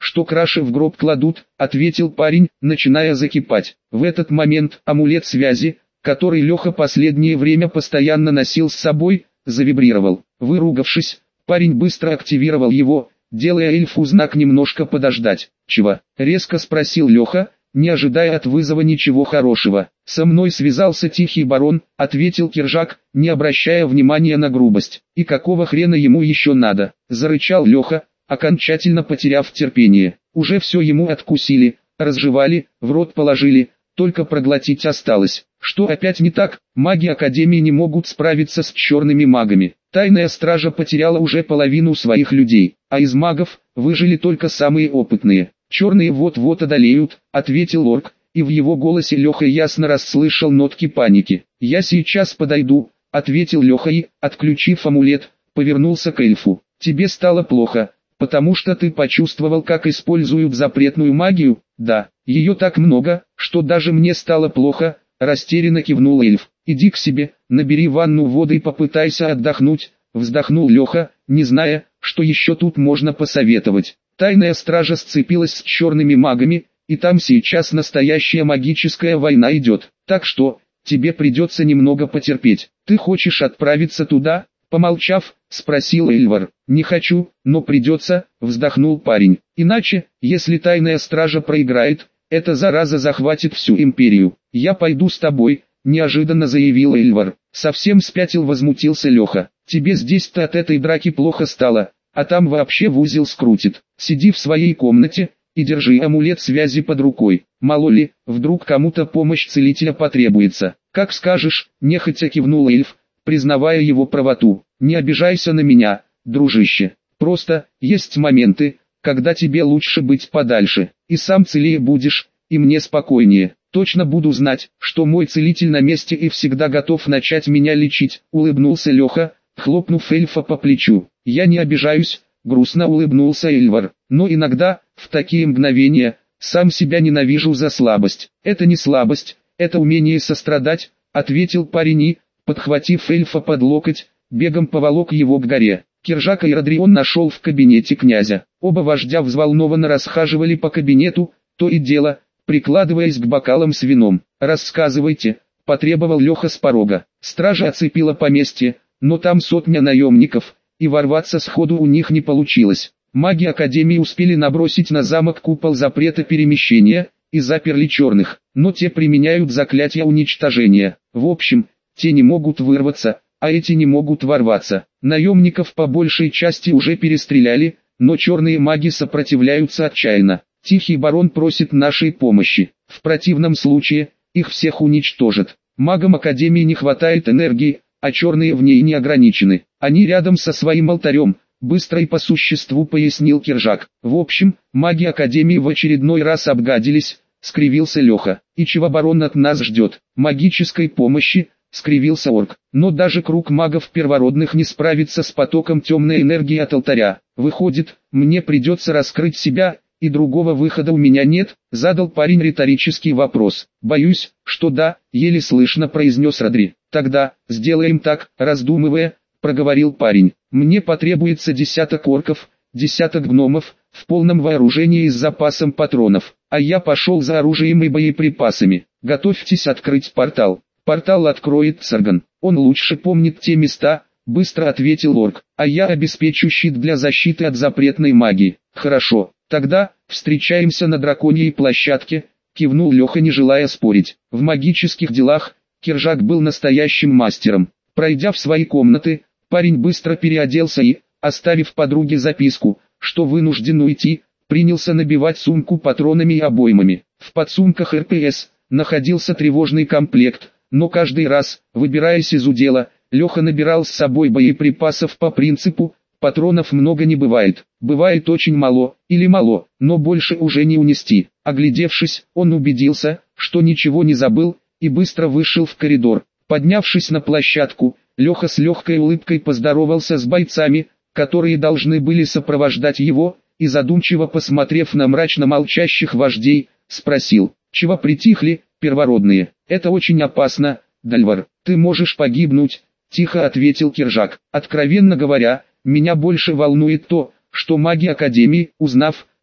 что краши в гроб кладут», — ответил парень, начиная закипать. В этот момент амулет связи, который Леха последнее время постоянно носил с собой, завибрировал. Выругавшись, парень быстро активировал его, делая эльфу знак немножко подождать. «Чего?» — резко спросил Леха, не ожидая от вызова ничего хорошего. «Со мной связался Тихий Барон», — ответил Киржак, не обращая внимания на грубость. «И какого хрена ему еще надо?» — зарычал Леха, окончательно потеряв терпение. Уже все ему откусили, разжевали, в рот положили, только проглотить осталось. Что опять не так? Маги Академии не могут справиться с черными магами. Тайная стража потеряла уже половину своих людей, а из магов выжили только самые опытные. «Черные вот-вот одолеют», — ответил орк, и в его голосе Леха ясно расслышал нотки паники. «Я сейчас подойду», — ответил Леха и, отключив амулет, повернулся к эльфу. «Тебе стало плохо, потому что ты почувствовал, как используют запретную магию?» «Да, ее так много, что даже мне стало плохо», — растерянно кивнул эльф. «Иди к себе, набери ванну воды и попытайся отдохнуть», — вздохнул Леха, не зная, что еще тут можно посоветовать. Тайная стража сцепилась с черными магами, и там сейчас настоящая магическая война идет. Так что, тебе придется немного потерпеть. Ты хочешь отправиться туда?» Помолчав, спросил Эльвар. «Не хочу, но придется», — вздохнул парень. «Иначе, если тайная стража проиграет, эта зараза захватит всю империю. Я пойду с тобой», — неожиданно заявил Эльвар. «Совсем спятил», — возмутился Леха. «Тебе здесь-то от этой драки плохо стало, а там вообще в узел скрутит. Сиди в своей комнате и держи амулет связи под рукой. Мало ли, вдруг кому-то помощь целителя потребуется». «Как скажешь», — нехотя кивнул эльф, признавая его правоту. «Не обижайся на меня, дружище. Просто, есть моменты, когда тебе лучше быть подальше. И сам целее будешь, и мне спокойнее. Точно буду знать, что мой целитель на месте и всегда готов начать меня лечить», — улыбнулся Леха, хлопнув эльфа по плечу. «Я не обижаюсь», — грустно улыбнулся Эльвар. «Но иногда, в такие мгновения, сам себя ненавижу за слабость». «Это не слабость, это умение сострадать», — ответил парень и, подхватив эльфа под локоть, бегом поволок его к горе. Киржака и Родрион нашел в кабинете князя. Оба вождя взволнованно расхаживали по кабинету, то и дело, прикладываясь к бокалам с вином. «Рассказывайте», — потребовал Леха с порога. Стража оцепила поместье, но там сотня наемников, и ворваться сходу у них не получилось. Маги Академии успели набросить на замок купол запрета перемещения, и заперли черных, но те применяют заклятие уничтожения. В общем, те не могут вырваться, а эти не могут ворваться. Наемников по большей части уже перестреляли, но черные маги сопротивляются отчаянно. Тихий Барон просит нашей помощи. В противном случае, их всех уничтожат. Магам Академии не хватает энергии, а черные в ней не ограничены. Они рядом со своим алтарем, быстро и по существу пояснил Киржак. В общем, маги Академии в очередной раз обгадились, скривился Леха. «И чего барон от нас ждет? Магической помощи?» — скривился орк. «Но даже круг магов первородных не справится с потоком темной энергии от алтаря. Выходит, мне придется раскрыть себя, и другого выхода у меня нет?» — задал парень риторический вопрос. «Боюсь, что да», — еле слышно произнес Родри. «Тогда, сделаем так», — раздумывая, проговорил парень. «Мне потребуется десяток орков, десяток гномов, в полном вооружении и с запасом патронов, а я пошел за оружием и боеприпасами. Готовьтесь открыть портал». «Портал откроет Царган, он лучше помнит те места», — быстро ответил орк, «а я обеспечу щит для защиты от запретной магии». «Хорошо, тогда, встречаемся на драконьей площадке», — кивнул Леха, не желая спорить. В магических делах Киржак был настоящим мастером. Пройдя в свои комнаты, парень быстро переоделся и, оставив подруге записку, что вынужден уйти, принялся набивать сумку патронами и обоймами. В подсумках эр пэ эс находился тревожный комплект, но каждый раз, выбираясь из удела, Леха набирал с собой боеприпасов по принципу «патронов много не бывает, бывает очень мало, или мало, но больше уже не унести». Оглядевшись, он убедился, что ничего не забыл, и быстро вышел в коридор. Поднявшись на площадку, Леха с легкой улыбкой поздоровался с бойцами, которые должны были сопровождать его, и задумчиво посмотрев на мрачно молчащих вождей, спросил: «Чего притихли, первородные? Это очень опасно, Дальвар, ты можешь погибнуть», — тихо ответил Киржак. «Откровенно говоря, меня больше волнует то, что маги Академии, узнав,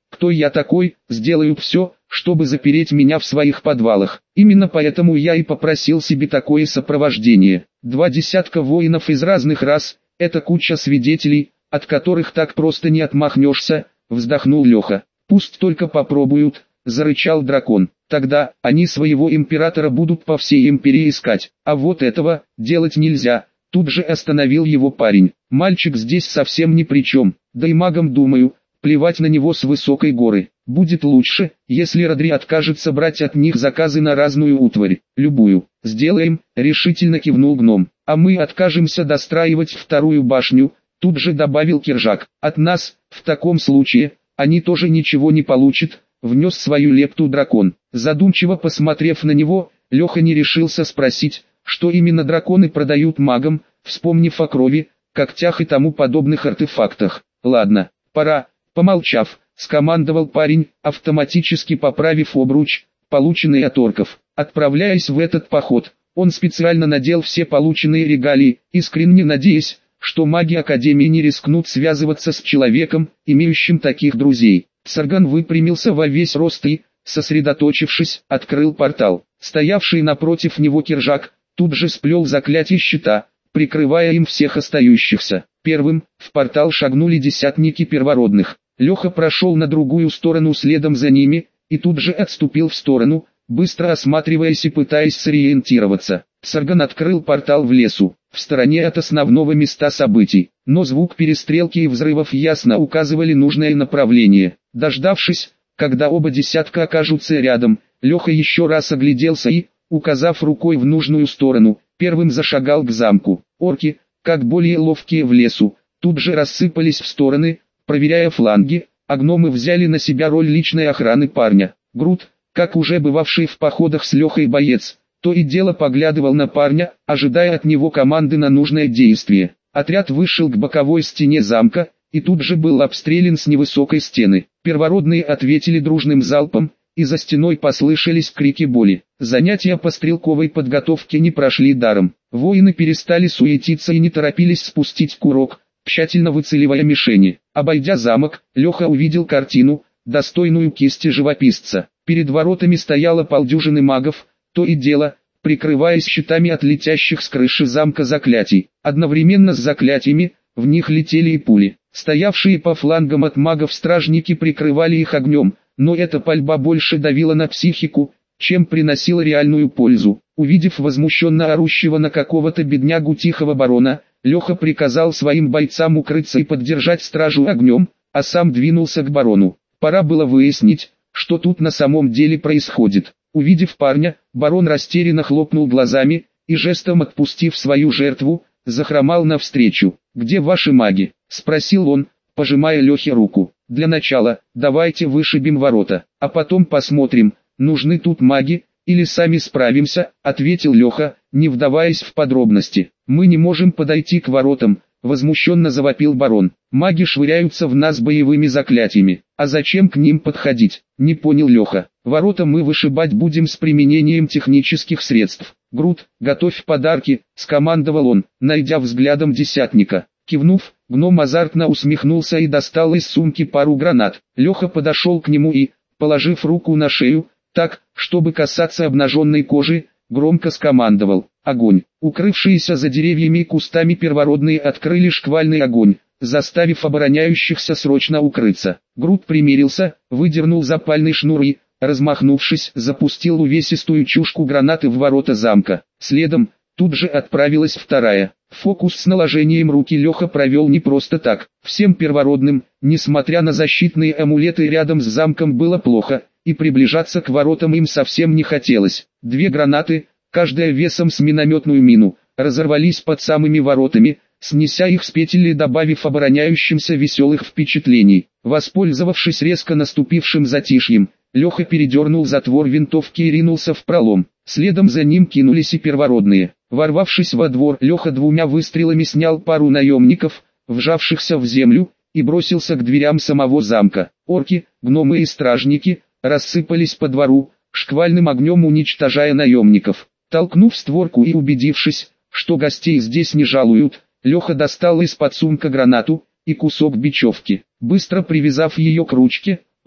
кто я такой, сделают все, чтобы запереть меня в своих подвалах. Именно поэтому я и попросил себе такое сопровождение. Два десятка воинов из разных рас, это куча свидетелей, от которых так просто не отмахнешься, вздохнул Леха. Пусть только попробуют, зарычал дракон. Тогда они своего императора будут по всей империи искать, а вот этого делать нельзя. Тут же остановил его парень. Мальчик здесь совсем ни при чем, да и магам, думаю, плевать на него с высокой горы. Будет лучше, если Родри откажется брать от них заказы на разную утварь, любую. Сделаем, решительно кивнул гном. А мы откажемся достраивать вторую башню, тут же добавил Киржак. От нас, в таком случае, они тоже ничего не получат, внес свою лепту дракон. Задумчиво посмотрев на него, Леха не решился спросить, что именно драконы продают магам, вспомнив о крови, когтях и тому подобных артефактах. Ладно, пора. Помолчав, скомандовал парень, автоматически поправив обруч, полученный от орков. Отправляясь в этот поход, он специально надел все полученные регалии, искренне надеясь, что маги Академии не рискнут связываться с человеком, имеющим таких друзей. Сарган выпрямился во весь рост и, сосредоточившись, открыл портал. Стоявший напротив него Киржак тут же сплел заклятие щита, прикрывая им всех остающихся. Первым в портал шагнули десятники первородных. Леха прошел на другую сторону следом за ними, и тут же отступил в сторону, быстро осматриваясь и пытаясь сориентироваться. Сарган открыл портал в лесу, в стороне от основного места событий, но звук перестрелки и взрывов ясно указывали нужное направление. Дождавшись, когда оба десятка окажутся рядом, Леха еще раз огляделся и, указав рукой в нужную сторону, первым зашагал к замку. Орки, как более ловкие в лесу, тут же рассыпались в стороны, проверяя фланги, а гномы взяли на себя роль личной охраны парня. Грут, как уже бывавший в походах с Лехой боец, то и дело поглядывал на парня, ожидая от него команды на нужное действие. Отряд вышел к боковой стене замка, и тут же был обстрелян с невысокой стены. Первородные ответили дружным залпом, и за стеной послышались крики боли. Занятия по стрелковой подготовке не прошли даром. Воины перестали суетиться и не торопились спустить курок, тщательно выцеливая мишени. Обойдя замок, Леха увидел картину, достойную кисти живописца. Перед воротами стояло полдюжины магов, то и дело, прикрываясь щитами от летящих с крыши замка заклятий. Одновременно с заклятиями, в них летели и пули. Стоявшие по флангам от магов стражники прикрывали их огнем, но эта пальба больше давила на психику, чем приносила реальную пользу. Увидев возмущенно орущего на какого-то беднягу тихого барона, Леха приказал своим бойцам укрыться и поддержать стражу огнем, а сам двинулся к барону. Пора было выяснить, что тут на самом деле происходит. Увидев парня, барон растерянно хлопнул глазами, и жестом отпустив свою жертву, захромал навстречу. «Где ваши маги?» – спросил он, пожимая Лехе руку. «Для начала, давайте вышибем ворота, а потом посмотрим, нужны тут маги, или сами справимся», – ответил Леха, не вдаваясь в подробности. «Мы не можем подойти к воротам», – возмущенно завопил барон. «Маги швыряются в нас боевыми заклятиями, а зачем к ним подходить?» – не понял Леха. «Ворота мы вышибать будем с применением технических средств. Грут, готовь подарки», – скомандовал он, найдя взглядом десятника. Кивнув, гном азартно усмехнулся и достал из сумки пару гранат. Леха подошел к нему и, положив руку на шею, так, чтобы касаться обнаженной кожи, громко скомандовал: «Огонь!». Укрывшиеся за деревьями и кустами первородные открыли шквальный огонь, заставив обороняющихся срочно укрыться. Грут примирился, выдернул запальный шнур и, размахнувшись, запустил увесистую чушку гранаты в ворота замка. Следом, тут же отправилась вторая. Фокус с наложением руки Леха провел не просто так. Всем первородным, несмотря на защитные амулеты рядом с замком, было плохо, и приближаться к воротам им совсем не хотелось. Две гранаты, каждая весом с минометную мину, разорвались под самыми воротами, снеся их с петель и добавив обороняющимся веселых впечатлений. Воспользовавшись резко наступившим затишьем, Леха передернул затвор винтовки и ринулся в пролом. Следом за ним кинулись и первородные. Ворвавшись во двор, Леха двумя выстрелами снял пару наемников, вжавшихся в землю, и бросился к дверям самого замка. Орки, гномы и стражники рассыпались по двору, шквальным огнем уничтожая наемников. Толкнув створку и убедившись, что гостей здесь не жалуют, Леха достал из-под сумка гранату и кусок бечевки. Быстро привязав ее к ручке,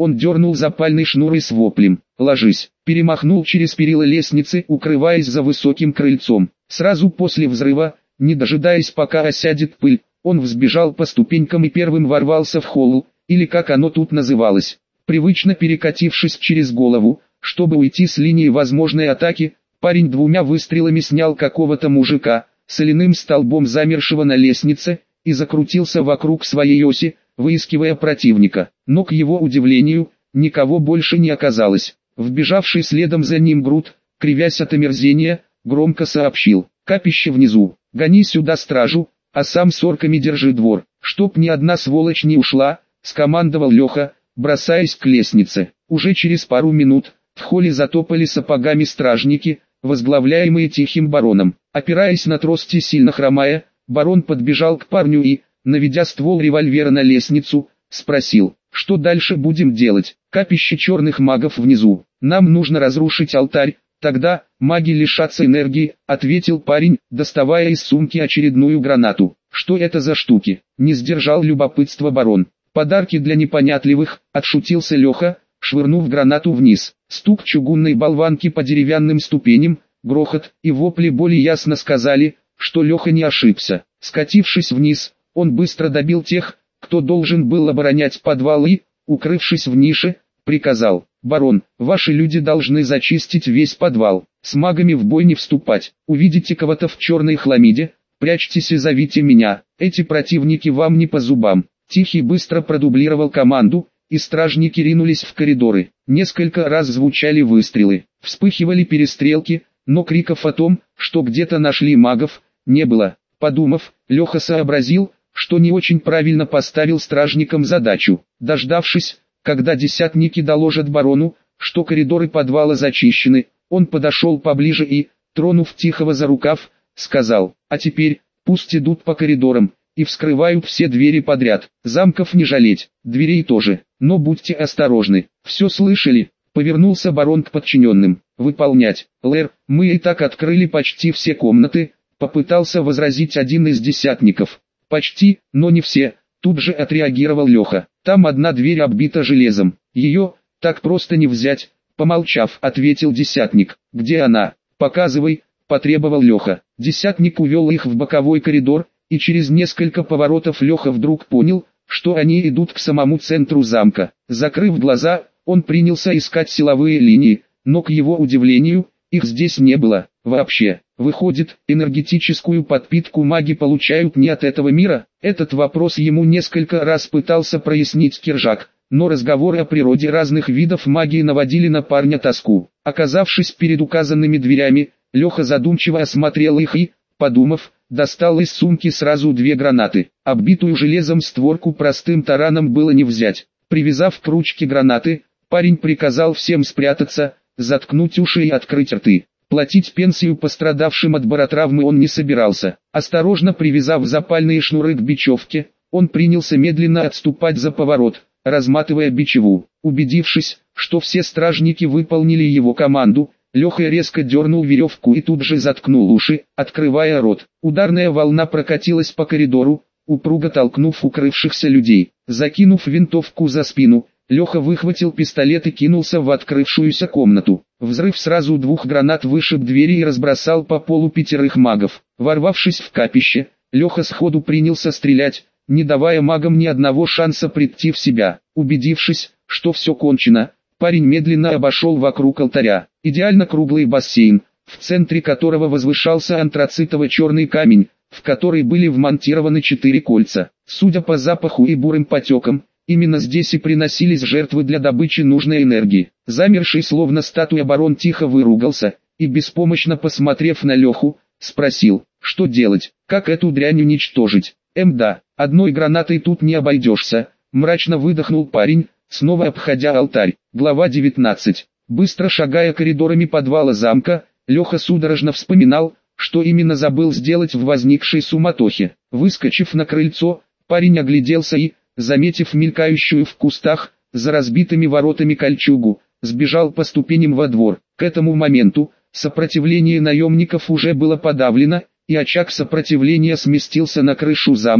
Он дернул запальный шнур и с воплем «Ложись!» перемахнул через перила лестницы, укрываясь за высоким крыльцом. Сразу после взрыва, не дожидаясь пока осядет пыль, он взбежал по ступенькам и первым ворвался в холл, или как оно тут называлось. Привычно перекатившись через голову, чтобы уйти с линии возможной атаки, парень двумя выстрелами снял какого-то мужика, соляным столбом замершего на лестнице, и закрутился вокруг своей оси, выискивая противника. Но к его удивлению, никого больше не оказалось. Вбежавший следом за ним Грут, кривясь от омерзения, громко сообщил: «Капище внизу, гони сюда стражу, а сам с орками держи двор, чтоб ни одна сволочь не ушла», — скомандовал Леха, бросаясь к лестнице. Уже через пару минут в холле затопали сапогами стражники, возглавляемые Тихим бароном. Опираясь на трости, сильно хромая, барон подбежал к парню и, наведя ствол револьвера на лестницу, спросил: «Что дальше будем делать?» «Капище черных магов внизу. Нам нужно разрушить алтарь, тогда маги лишатся энергии», — ответил парень, доставая из сумки очередную гранату. «Что это за штуки?» — не сдержал любопытства барон. «Подарки для непонятливых», — отшутился Леха, швырнув гранату вниз. Стук чугунной болванки по деревянным ступеням, грохот и вопли боли ясно сказали, что Леха не ошибся. Скатившись вниз, он быстро добил тех, кто должен был оборонять подвал и, укрывшись в нише, приказал: «Барон, ваши люди должны зачистить весь подвал, с магами в бой не вступать. Увидите кого-то в черной хламиде, прячьтесь и зовите меня, эти противники вам не по зубам». Тихий быстро продублировал команду, и стражники ринулись в коридоры. Несколько раз звучали выстрелы, вспыхивали перестрелки, но криков о том, что где-то нашли магов, не было. Подумав, Леха сообразил, что не очень правильно поставил стражникам задачу. Дождавшись, когда десятники доложат барону, что коридоры подвала зачищены, он подошел поближе и, тронув Тихого за рукав, сказал: «А теперь, пусть идут по коридорам и вскрывают все двери подряд. Замков не жалеть, дверей тоже, но будьте осторожны». «Все слышали?» — повернулся барон к подчиненным. «Выполнять, Лэр, мы и так открыли почти все комнаты», — попытался возразить один из десятников. «Почти, но не все», — тут же отреагировал Леха. «Там одна дверь оббита железом, ее так просто не взять», — помолчав, ответил десятник. «Где она? Показывай», — потребовал Леха. Десятник увел их в боковой коридор, и через несколько поворотов Леха вдруг понял, что они идут к самому центру замка. Закрыв глаза, он принялся искать силовые линии, но к его удивлению, их здесь не было вообще. Выходит, энергетическую подпитку маги получают не от этого мира? Этот вопрос ему несколько раз пытался прояснить Киржак, но разговоры о природе разных видов магии наводили на парня тоску. Оказавшись перед указанными дверями, Леха задумчиво осмотрел их и, подумав, достал из сумки сразу две гранаты. Оббитую железом створку простым тараном было не взять. Привязав к ручке гранаты, парень приказал всем спрятаться, заткнуть уши и открыть рты. Платить пенсию пострадавшим от баротравмы он не собирался. Осторожно привязав запальные шнуры к бечевке, он принялся медленно отступать за поворот, разматывая бичеву. Убедившись, что все стражники выполнили его команду, Леха резко дернул веревку и тут же заткнул уши, открывая рот. Ударная волна прокатилась по коридору, упруго толкнув укрывшихся людей. Закинув винтовку за спину, Леха выхватил пистолет и кинулся в открывшуюся комнату. Взрыв сразу двух гранат вышиб двери и разбросал по полу пятерых магов. Ворвавшись в капище, Леха сходу принялся стрелять, не давая магам ни одного шанса прийти в себя. Убедившись, что все кончено, парень медленно обошел вокруг алтаря. Идеально круглый бассейн, в центре которого возвышался антрацитово-черный камень, в который были вмонтированы четыре кольца. Судя по запаху и бурым потекам, именно здесь и приносились жертвы для добычи нужной энергии. Замерший словно статуя барон тихо выругался, и беспомощно посмотрев на Леху, спросил: «Что делать, как эту дрянь уничтожить?» «Эм да, одной гранатой тут не обойдешься», мрачно выдохнул парень, снова обходя алтарь. Глава девятнадцать. Быстро шагая коридорами подвала замка, Леха судорожно вспоминал, что именно забыл сделать в возникшей суматохе. Выскочив на крыльцо, парень огляделся и, заметив мелькающую в кустах, за разбитыми воротами кольчугу, сбежал по ступеням во двор. К этому моменту, сопротивление наемников уже было подавлено, и очаг сопротивления сместился на крышу замка,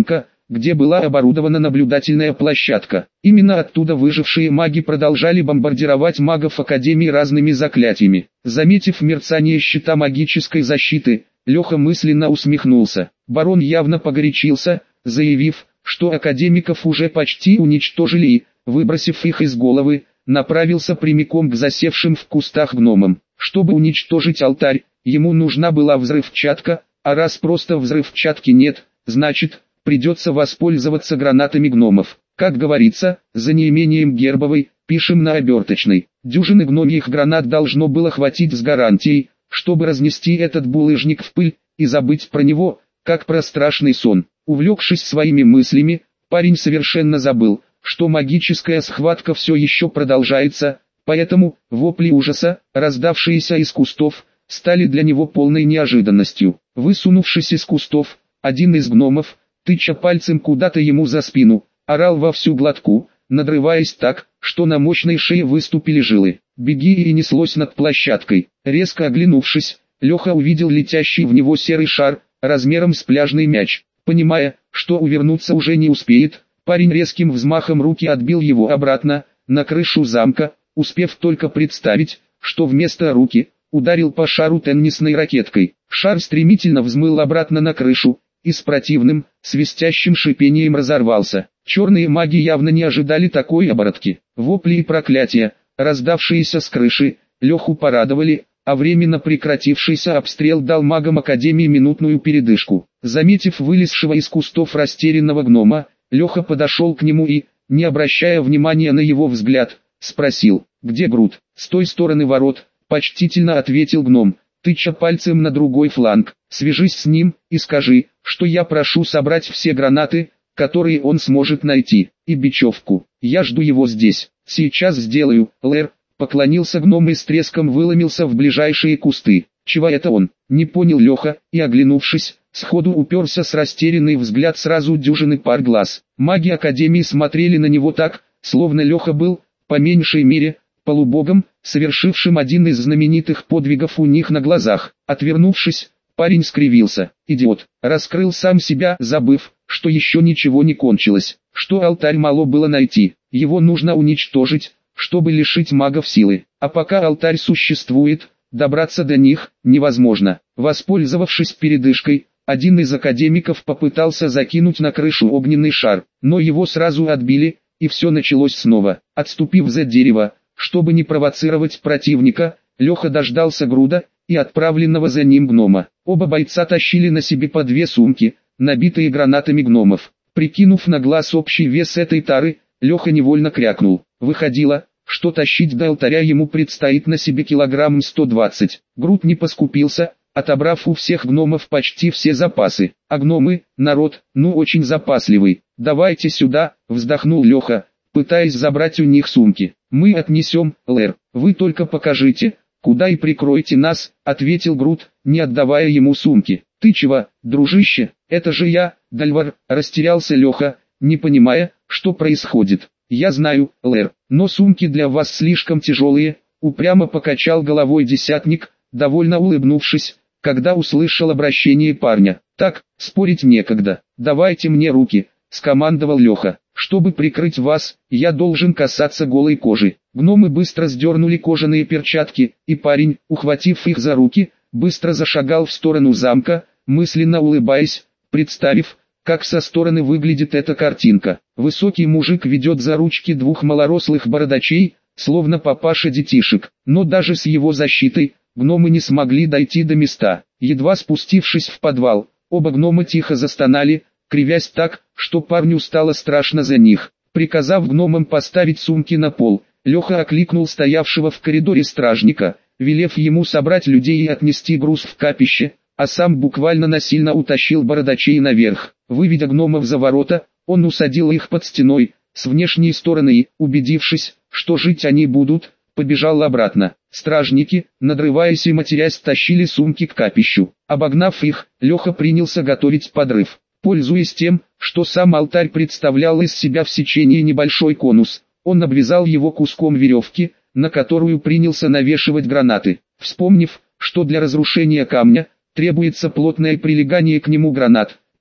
где была оборудована наблюдательная площадка. Именно оттуда выжившие маги продолжали бомбардировать магов Академии разными заклятиями. Заметив мерцание щита магической защиты, Леха мысленно усмехнулся. Барон явно погорячился, заявив, что академиков уже почти уничтожили и, выбросив их из головы, направился прямиком к засевшим в кустах гномам. Чтобы уничтожить алтарь, ему нужна была взрывчатка, а раз просто взрывчатки нет, значит, придется воспользоваться гранатами гномов. Как говорится, за неимением гербовой, пишем на оберточной. Дюжины гномьих гранат должно было хватить с гарантией, чтобы разнести этот булыжник в пыль, и забыть про него, как про страшный сон. Увлекшись своими мыслями, парень совершенно забыл, что магическая схватка все еще продолжается, поэтому вопли ужаса, раздавшиеся из кустов, стали для него полной неожиданностью. Высунувшись из кустов, один из гномов, тыча пальцем куда-то ему за спину, орал во всю глотку, надрываясь так, что на мощной шее выступили жилы. «Беги!» и неслось над площадкой. Резко оглянувшись, Леха увидел летящий в него серый шар, размером с пляжный мяч. Понимая, что увернуться уже не успеет, парень резким взмахом руки отбил его обратно, на крышу замка, успев только представить, что вместо руки, ударил по шару теннисной ракеткой. Шар стремительно взмыл обратно на крышу, и с противным, свистящим шипением разорвался. Черные маги явно не ожидали такой оборотки. Вопли и проклятия, раздавшиеся с крыши, Леху порадовали, а временно прекратившийся обстрел дал магам Академии минутную передышку. Заметив вылезшего из кустов растерянного гнома, Леха подошел к нему и, не обращая внимания на его взгляд, спросил: «Где Грут?» «С той стороны ворот», — почтительно ответил гном, тыча пальцем на другой фланг. «Свяжись с ним и скажи, что я прошу собрать все гранаты, которые он сможет найти, и бечевку. Я жду его здесь». «Сейчас сделаю, Лэр», — поклонился гном и с треском выломился в ближайшие кусты. «Чего это он?» — не понял Леха, и, оглянувшись, сходу уперся с растерянный взгляд сразу дюжины пар глаз. Маги Академии смотрели на него так, словно Леха был, по меньшей мере, полубогом, совершившим один из знаменитых подвигов у них на глазах. Отвернувшись, парень скривился. «Идиот!» Раскрыл сам себя, забыв, что еще ничего не кончилось, что алтарь мало было найти, его нужно уничтожить, чтобы лишить магов силы. А пока алтарь существует, добраться до них невозможно. Воспользовавшись передышкой, один из академиков попытался закинуть на крышу огненный шар, но его сразу отбили, и все началось снова. Отступив за дерево, чтобы не провоцировать противника, Леха дождался Груда и отправленного за ним гнома. Оба бойца тащили на себе по две сумки, набитые гранатами гномов. Прикинув на глаз общий вес этой тары, Леха невольно крякнул. Выходило, что тащить до алтаря ему предстоит на себе килограмм сто двадцать. Груд не поскупился, отобрав у всех гномов почти все запасы. А гномы, народ, ну очень запасливый. «Давайте сюда», — вздохнул Леха, пытаясь забрать у них сумки. «Мы отнесем, Лэр, вы только покажите, куда и прикройте нас», — ответил Груд, не отдавая ему сумки. «Ты чего, дружище, это же я, Дальвар», — растерялся Леха, не понимая, что происходит. «Я знаю, Лэр, но сумки для вас слишком тяжелые», — упрямо покачал головой десятник, довольно улыбнувшись, когда услышал обращение парня. «Так, спорить некогда, давайте мне руки», — скомандовал Леха. «Чтобы прикрыть вас, я должен касаться голой кожи». Гномы быстро сдернули кожаные перчатки, и парень, ухватив их за руки, быстро зашагал в сторону замка, мысленно улыбаясь, представив, как со стороны выглядит эта картинка. Высокий мужик ведет за ручки двух малорослых бородачей, словно папаша детишек. Но даже с его защитой, гномы не смогли дойти до места. Едва спустившись в подвал, оба гнома тихо застонали, кривясь так, что парню стало страшно за них. Приказав гномам поставить сумки на пол, Леха окликнул стоявшего в коридоре стражника, велев ему собрать людей и отнести груз в капище, а сам буквально насильно утащил бородачей наверх. Выведя гномов за ворота, он усадил их под стеной, с внешней стороны и, убедившись, что жить они будут, побежал обратно. Стражники, надрываясь и матерясь, тащили сумки к капищу. Обогнав их, Леха принялся готовить подрыв. Пользуясь тем, что сам алтарь представлял из себя в сечении небольшой конус, он обвязал его куском веревки, на которую принялся навешивать гранаты. Вспомнив, что для разрушения камня требуется плотное прилегание к нему гранат,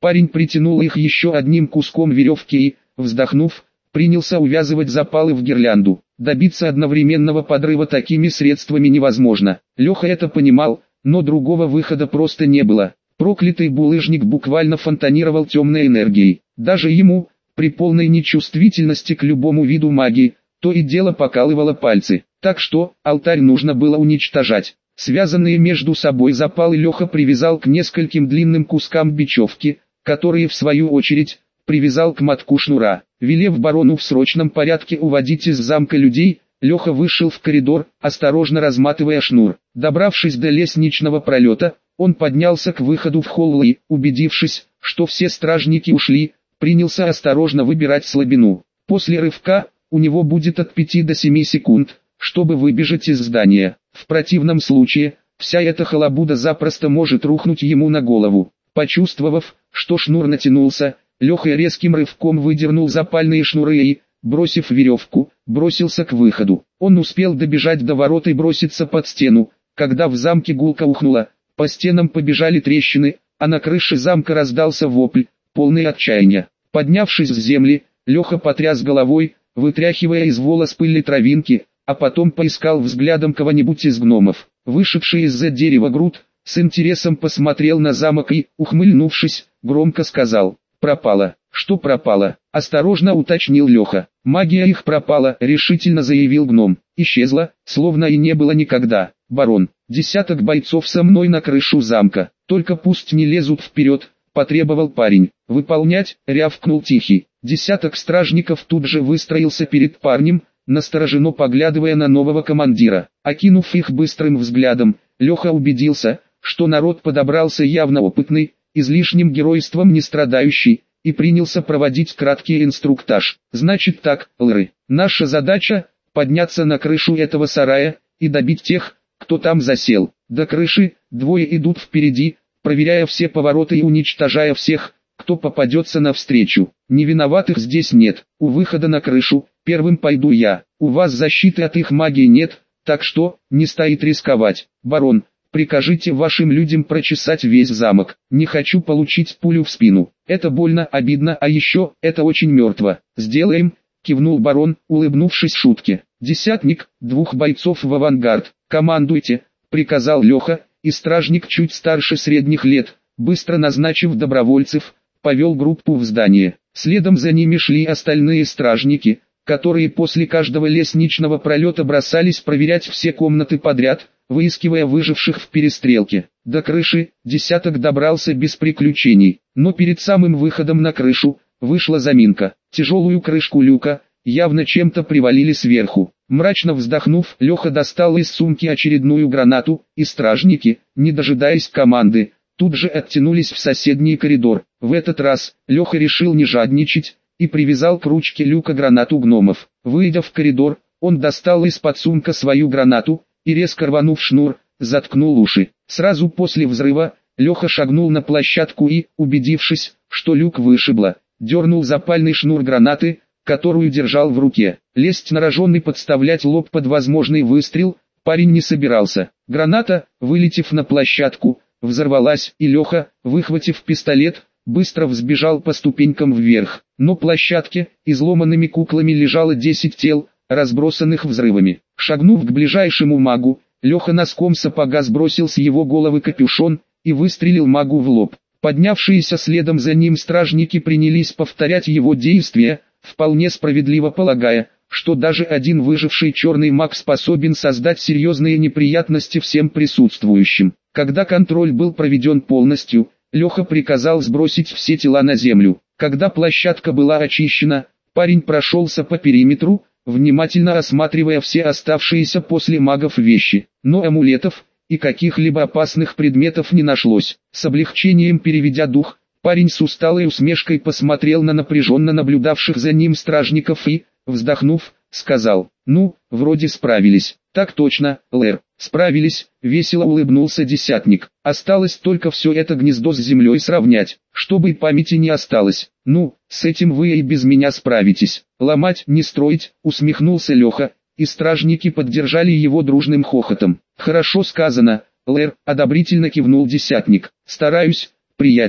Парень притянул их еще одним куском веревки и, вздохнув, принялся увязывать запалы в гирлянду. Добиться одновременного подрыва такими средствами невозможно. Леха это понимал, но другого выхода просто не было. Проклятый булыжник буквально фонтанировал темной энергией. Даже ему, при полной нечувствительности к любому виду магии, то и дело покалывало пальцы. Так что, алтарь нужно было уничтожать. Связанные между собой запалы Леха привязал к нескольким длинным кускам бечевки, которые в свою очередь привязал к мотку шнура. Велев барону в срочном порядке уводить из замка людей, Леха вышел в коридор, осторожно разматывая шнур. Добравшись до лестничного пролета, он поднялся к выходу в холл и, убедившись, что все стражники ушли, принялся осторожно выбирать слабину. После рывка, у него будет от пяти до семи секунд, чтобы выбежать из здания. В противном случае, вся эта халабуда запросто может рухнуть ему на голову. Почувствовав, что шнур натянулся, Леха резким рывком выдернул запальные шнуры и, бросив веревку, бросился к выходу. Он успел добежать до ворот и броситься под стену, когда в замке гулко ухнуло, по стенам побежали трещины, а на крыше замка раздался вопль, полный отчаяния. Поднявшись с земли, Леха потряс головой, вытряхивая из волос пыли травинки, а потом поискал взглядом кого-нибудь из гномов. Вышедший из-за дерева Грут, с интересом посмотрел на замок и, ухмыльнувшись, громко сказал: «Пропало». «Что пропало?» – осторожно уточнил Леха. «Магия их пропала», – решительно заявил гном. «Исчезла, словно и не было никогда. Барон, десяток бойцов со мной на крышу замка, только пусть не лезут вперед», – потребовал парень. «Выполнять», – рявкнул Тихий. Десяток стражников тут же выстроился перед парнем, настороженно поглядывая на нового командира. Окинув их быстрым взглядом, Леха убедился, что народ подобрался явно опытный, излишним геройством не страдающий, и принялся проводить краткий инструктаж. «Значит так, лры, наша задача – подняться на крышу этого сарая и добить тех, кто там засел. До крыши двое идут впереди, проверяя все повороты и уничтожая всех, кто попадется навстречу. Невиноватых здесь нет. У выхода на крышу первым пойду я. У вас защиты от их магии нет, так что не стоит рисковать. Барон, прикажите вашим людям прочесать весь замок. Не хочу получить пулю в спину. Это больно, обидно, а еще это очень мертво». «Сделаем», — кивнул барон, улыбнувшись шутке. «Десятник, двух бойцов в авангард. Командуйте», — приказал Леха, и стражник чуть старше средних лет, быстро назначив добровольцев, повел группу в здание. Следом за ними шли остальные стражники, которые после каждого лестничного пролета бросались проверять все комнаты подряд, выискивая выживших в перестрелке. До крыши десяток добрался без приключений, но перед самым выходом на крышу вышла заминка. Тяжелую крышку люка явно чем-то привалили сверху. Мрачно вздохнув, Леха достал из сумки очередную гранату, и стражники, не дожидаясь команды, тут же оттянулись в соседний коридор. В этот раз Леха решил не жадничать и привязал к ручке люка гранату гномов. Выйдя в коридор, он достал из-под сумка свою гранату и, резко рванув шнур, заткнул уши. Сразу после взрыва Леха шагнул на площадку и, убедившись, что люк вышибло, дернул запальный шнур гранаты, которую держал в руке. Лезть на рожон и подставлять лоб под возможный выстрел парень не собирался. Граната, вылетев на площадку, взорвалась, и Леха, выхватив пистолет, быстро взбежал по ступенькам вверх. На площадке, изломанными куклами лежало десять тел, разбросанных взрывами. Шагнув к ближайшему магу, Леха носком сапога сбросил с его головы капюшон и выстрелил магу в лоб. Поднявшиеся следом за ним стражники принялись повторять его действия, вполне справедливо полагая, что даже один выживший черный маг способен создать серьезные неприятности всем присутствующим. Когда контроль был проведен полностью, Леха приказал сбросить все тела на землю. Когда площадка была очищена, парень прошелся по периметру, внимательно осматривая все оставшиеся после магов вещи, но амулетов и каких-либо опасных предметов не нашлось. С облегчением переведя дух, парень с усталой усмешкой посмотрел на напряженно наблюдавших за ним стражников и, вздохнув, сказал: «Ну, вроде справились». «Так точно, лэр, справились», — весело улыбнулся десятник. «Осталось только все это гнездо с землей сравнять, чтобы и памяти не осталось. Ну, с этим вы и без меня справитесь. Ломать, не строить», — усмехнулся Леха, и стражники поддержали его дружным хохотом. «Хорошо сказано, лэр», — одобрительно кивнул десятник. «Стараюсь, приятель».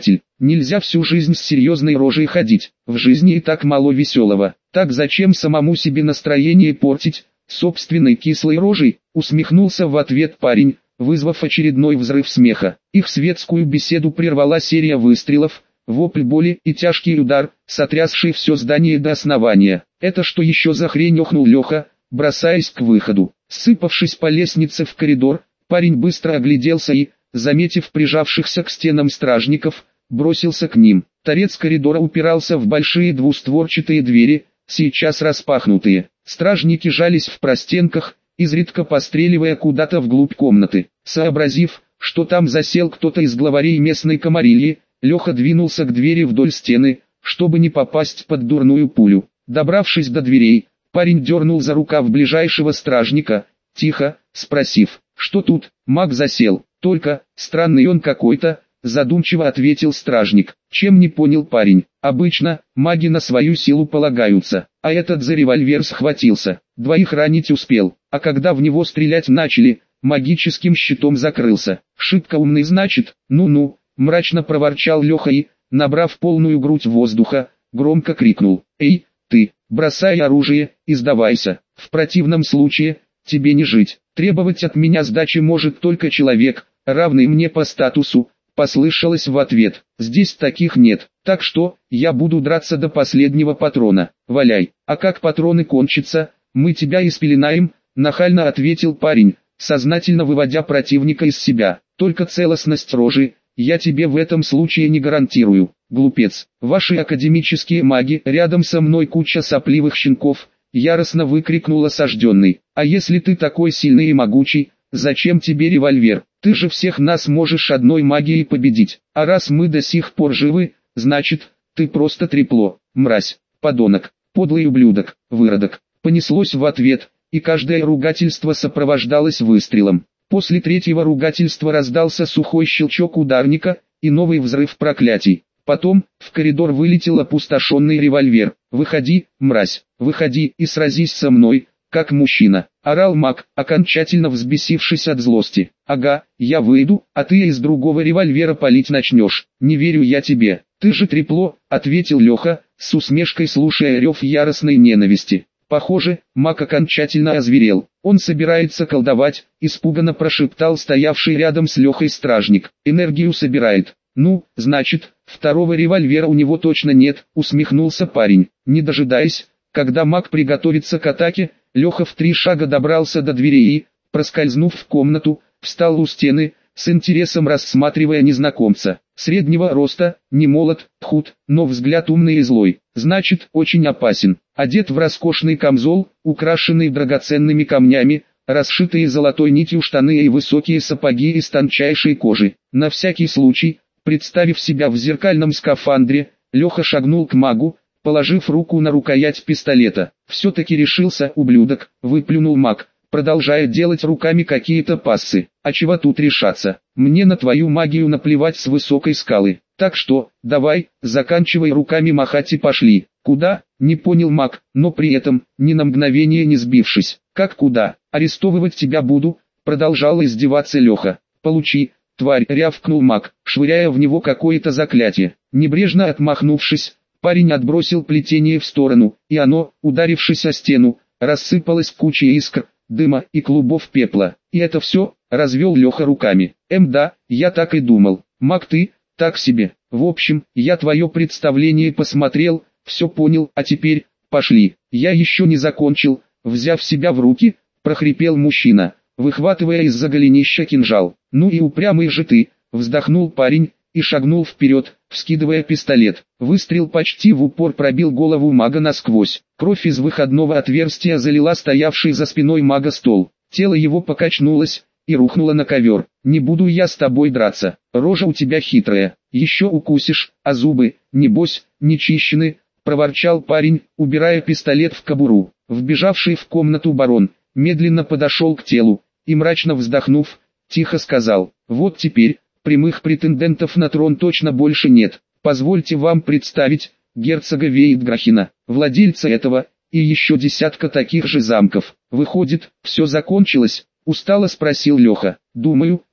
Нельзя всю жизнь с серьезной рожей ходить, в жизни и так мало веселого. Так зачем самому себе настроение портить, собственной кислой рожей, усмехнулся в ответ парень, вызвав очередной взрыв смеха. Их светскую беседу прервала серия выстрелов, вопль боли и тяжкий удар, сотрясший все здание до основания. «Это что еще за хрень?» — охнул Леха, бросаясь к выходу. Сыпавшись по лестнице в коридор, парень быстро огляделся и, заметив прижавшихся к стенам стражников, бросился к ним. Торец коридора упирался в большие двустворчатые двери, сейчас распахнутые. Стражники жались в простенках, изредка постреливая куда-то вглубь комнаты. Сообразив, что там засел кто-то из главарей местной комарильи, Леха двинулся к двери вдоль стены, чтобы не попасть под дурную пулю. Добравшись до дверей, парень дернул за рукав ближайшего стражника, тихо, спросив, что тут. Маг засел, только, странный он какой-то, задумчиво ответил стражник. Чем не понял парень? Обычно, маги на свою силу полагаются, а этот за револьвер схватился, двоих ранить успел, а когда в него стрелять начали, магическим щитом закрылся. Шибко умный значит, ну-ну, мрачно проворчал Леха и, набрав полную грудь воздуха, громко крикнул: «Эй, ты, бросай оружие и сдавайся, в противном случае, тебе не жить. Требовать от меня сдачи может только человек, равный мне по статусу», послышалось в ответ. «Здесь таких нет, так что, я буду драться до последнего патрона, валяй, а как патроны кончатся, мы тебя и спеленаем», нахально ответил парень, сознательно выводя противника из себя. «Только целостность рожи я тебе в этом случае не гарантирую, глупец. Ваши академические маги, рядом со мной куча сопливых щенков», яростно выкрикнул осажденный. «А если ты такой сильный и могучий, зачем тебе револьвер? Ты же всех нас можешь одной магией победить. А раз мы до сих пор живы, значит, ты просто трепло, мразь, подонок, подлый ублюдок, выродок». Понеслось в ответ, и каждое ругательство сопровождалось выстрелом. После третьего ругательства раздался сухой щелчок ударника и новый взрыв проклятий. Потом, в коридор вылетел опустошенный револьвер. «Выходи, мразь, выходи и сразись со мной, как мужчина», орал маг, окончательно взбесившись от злости. «Ага, я выйду, а ты из другого револьвера палить начнешь. Не верю я тебе. Ты же трепло», ответил Леха, с усмешкой слушая рев яростной ненависти. Похоже, маг окончательно озверел. «Он собирается колдовать», испуганно прошептал стоявший рядом с Лехой стражник. «Энергию собирает. Ну, значит, второго револьвера у него точно нет», усмехнулся парень. Не дожидаясь, когда маг приготовится к атаке, Леха в три шага добрался до двери и, проскользнув в комнату, встал у стены, с интересом рассматривая незнакомца. Среднего роста, не молод, худ, но взгляд умный и злой. Значит, очень опасен. Одет в роскошный камзол, украшенный драгоценными камнями, расшитые золотой нитью штаны и высокие сапоги из тончайшей кожи. На всякий случай, представив себя в зеркальном скафандре, Леха шагнул к магу, положив руку на рукоять пистолета. «Все-таки решился, ублюдок», выплюнул маг, продолжая делать руками какие-то пассы. «А чего тут решаться? Мне на твою магию наплевать с высокой скалы. Так что, давай, заканчивай руками махать и пошли». «Куда?» — не понял маг, но при этом, ни на мгновение не сбившись. «Как куда? Арестовывать тебя буду», — продолжал издеваться Леха. «Получи, тварь», — рявкнул маг, швыряя в него какое-то заклятие. Небрежно отмахнувшись, парень отбросил плетение в сторону, и оно, ударившись о стену, рассыпалось кучей искр, дыма и клубов пепла. «И это все?» — развел Леха руками. «Эм да, я так и думал. Маг ты, так себе. В общем, я твое представление посмотрел, все понял, а теперь, пошли». «Я еще не закончил», — взяв себя в руки, прохрипел мужчина, выхватывая из-за голенища кинжал. «Ну и упрямый же ты», — вздохнул парень, и шагнул вперед, вскидывая пистолет. Выстрел почти в упор пробил голову мага насквозь. Кровь из выходного отверстия залила стоявший за спиной мага стол. Тело его покачнулось и рухнуло на ковер. «Не буду я с тобой драться, рожа у тебя хитрая, еще укусишь, а зубы, небось, не чищены», проворчал парень, убирая пистолет в кобуру. Вбежавший в комнату барон медленно подошел к телу и, мрачно вздохнув, тихо сказал: «Вот теперь прямых претендентов на трон точно больше нет. Позвольте вам представить герцога Вейдграхена, владельца этого и еще десятка таких же замков». «Выходит, все закончилось?» — устало спросил Леха. «Думаю, да»,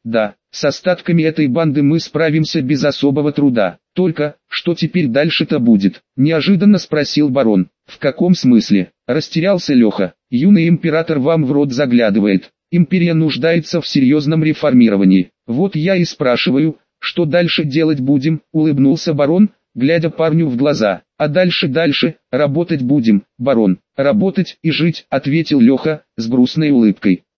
С остатками этой банды мы справимся без особого труда. Только, что теперь дальше-то будет? Неожиданно спросил барон. В каком смысле? Растерялся Леха. Юный император вам в рот заглядывает. Империя нуждается в серьезном реформировании. Вот я и спрашиваю, что дальше делать будем? Улыбнулся барон, глядя парню в глаза. А дальше дальше, работать будем, барон. Работать и жить, ответил Леха, с грустной улыбкой.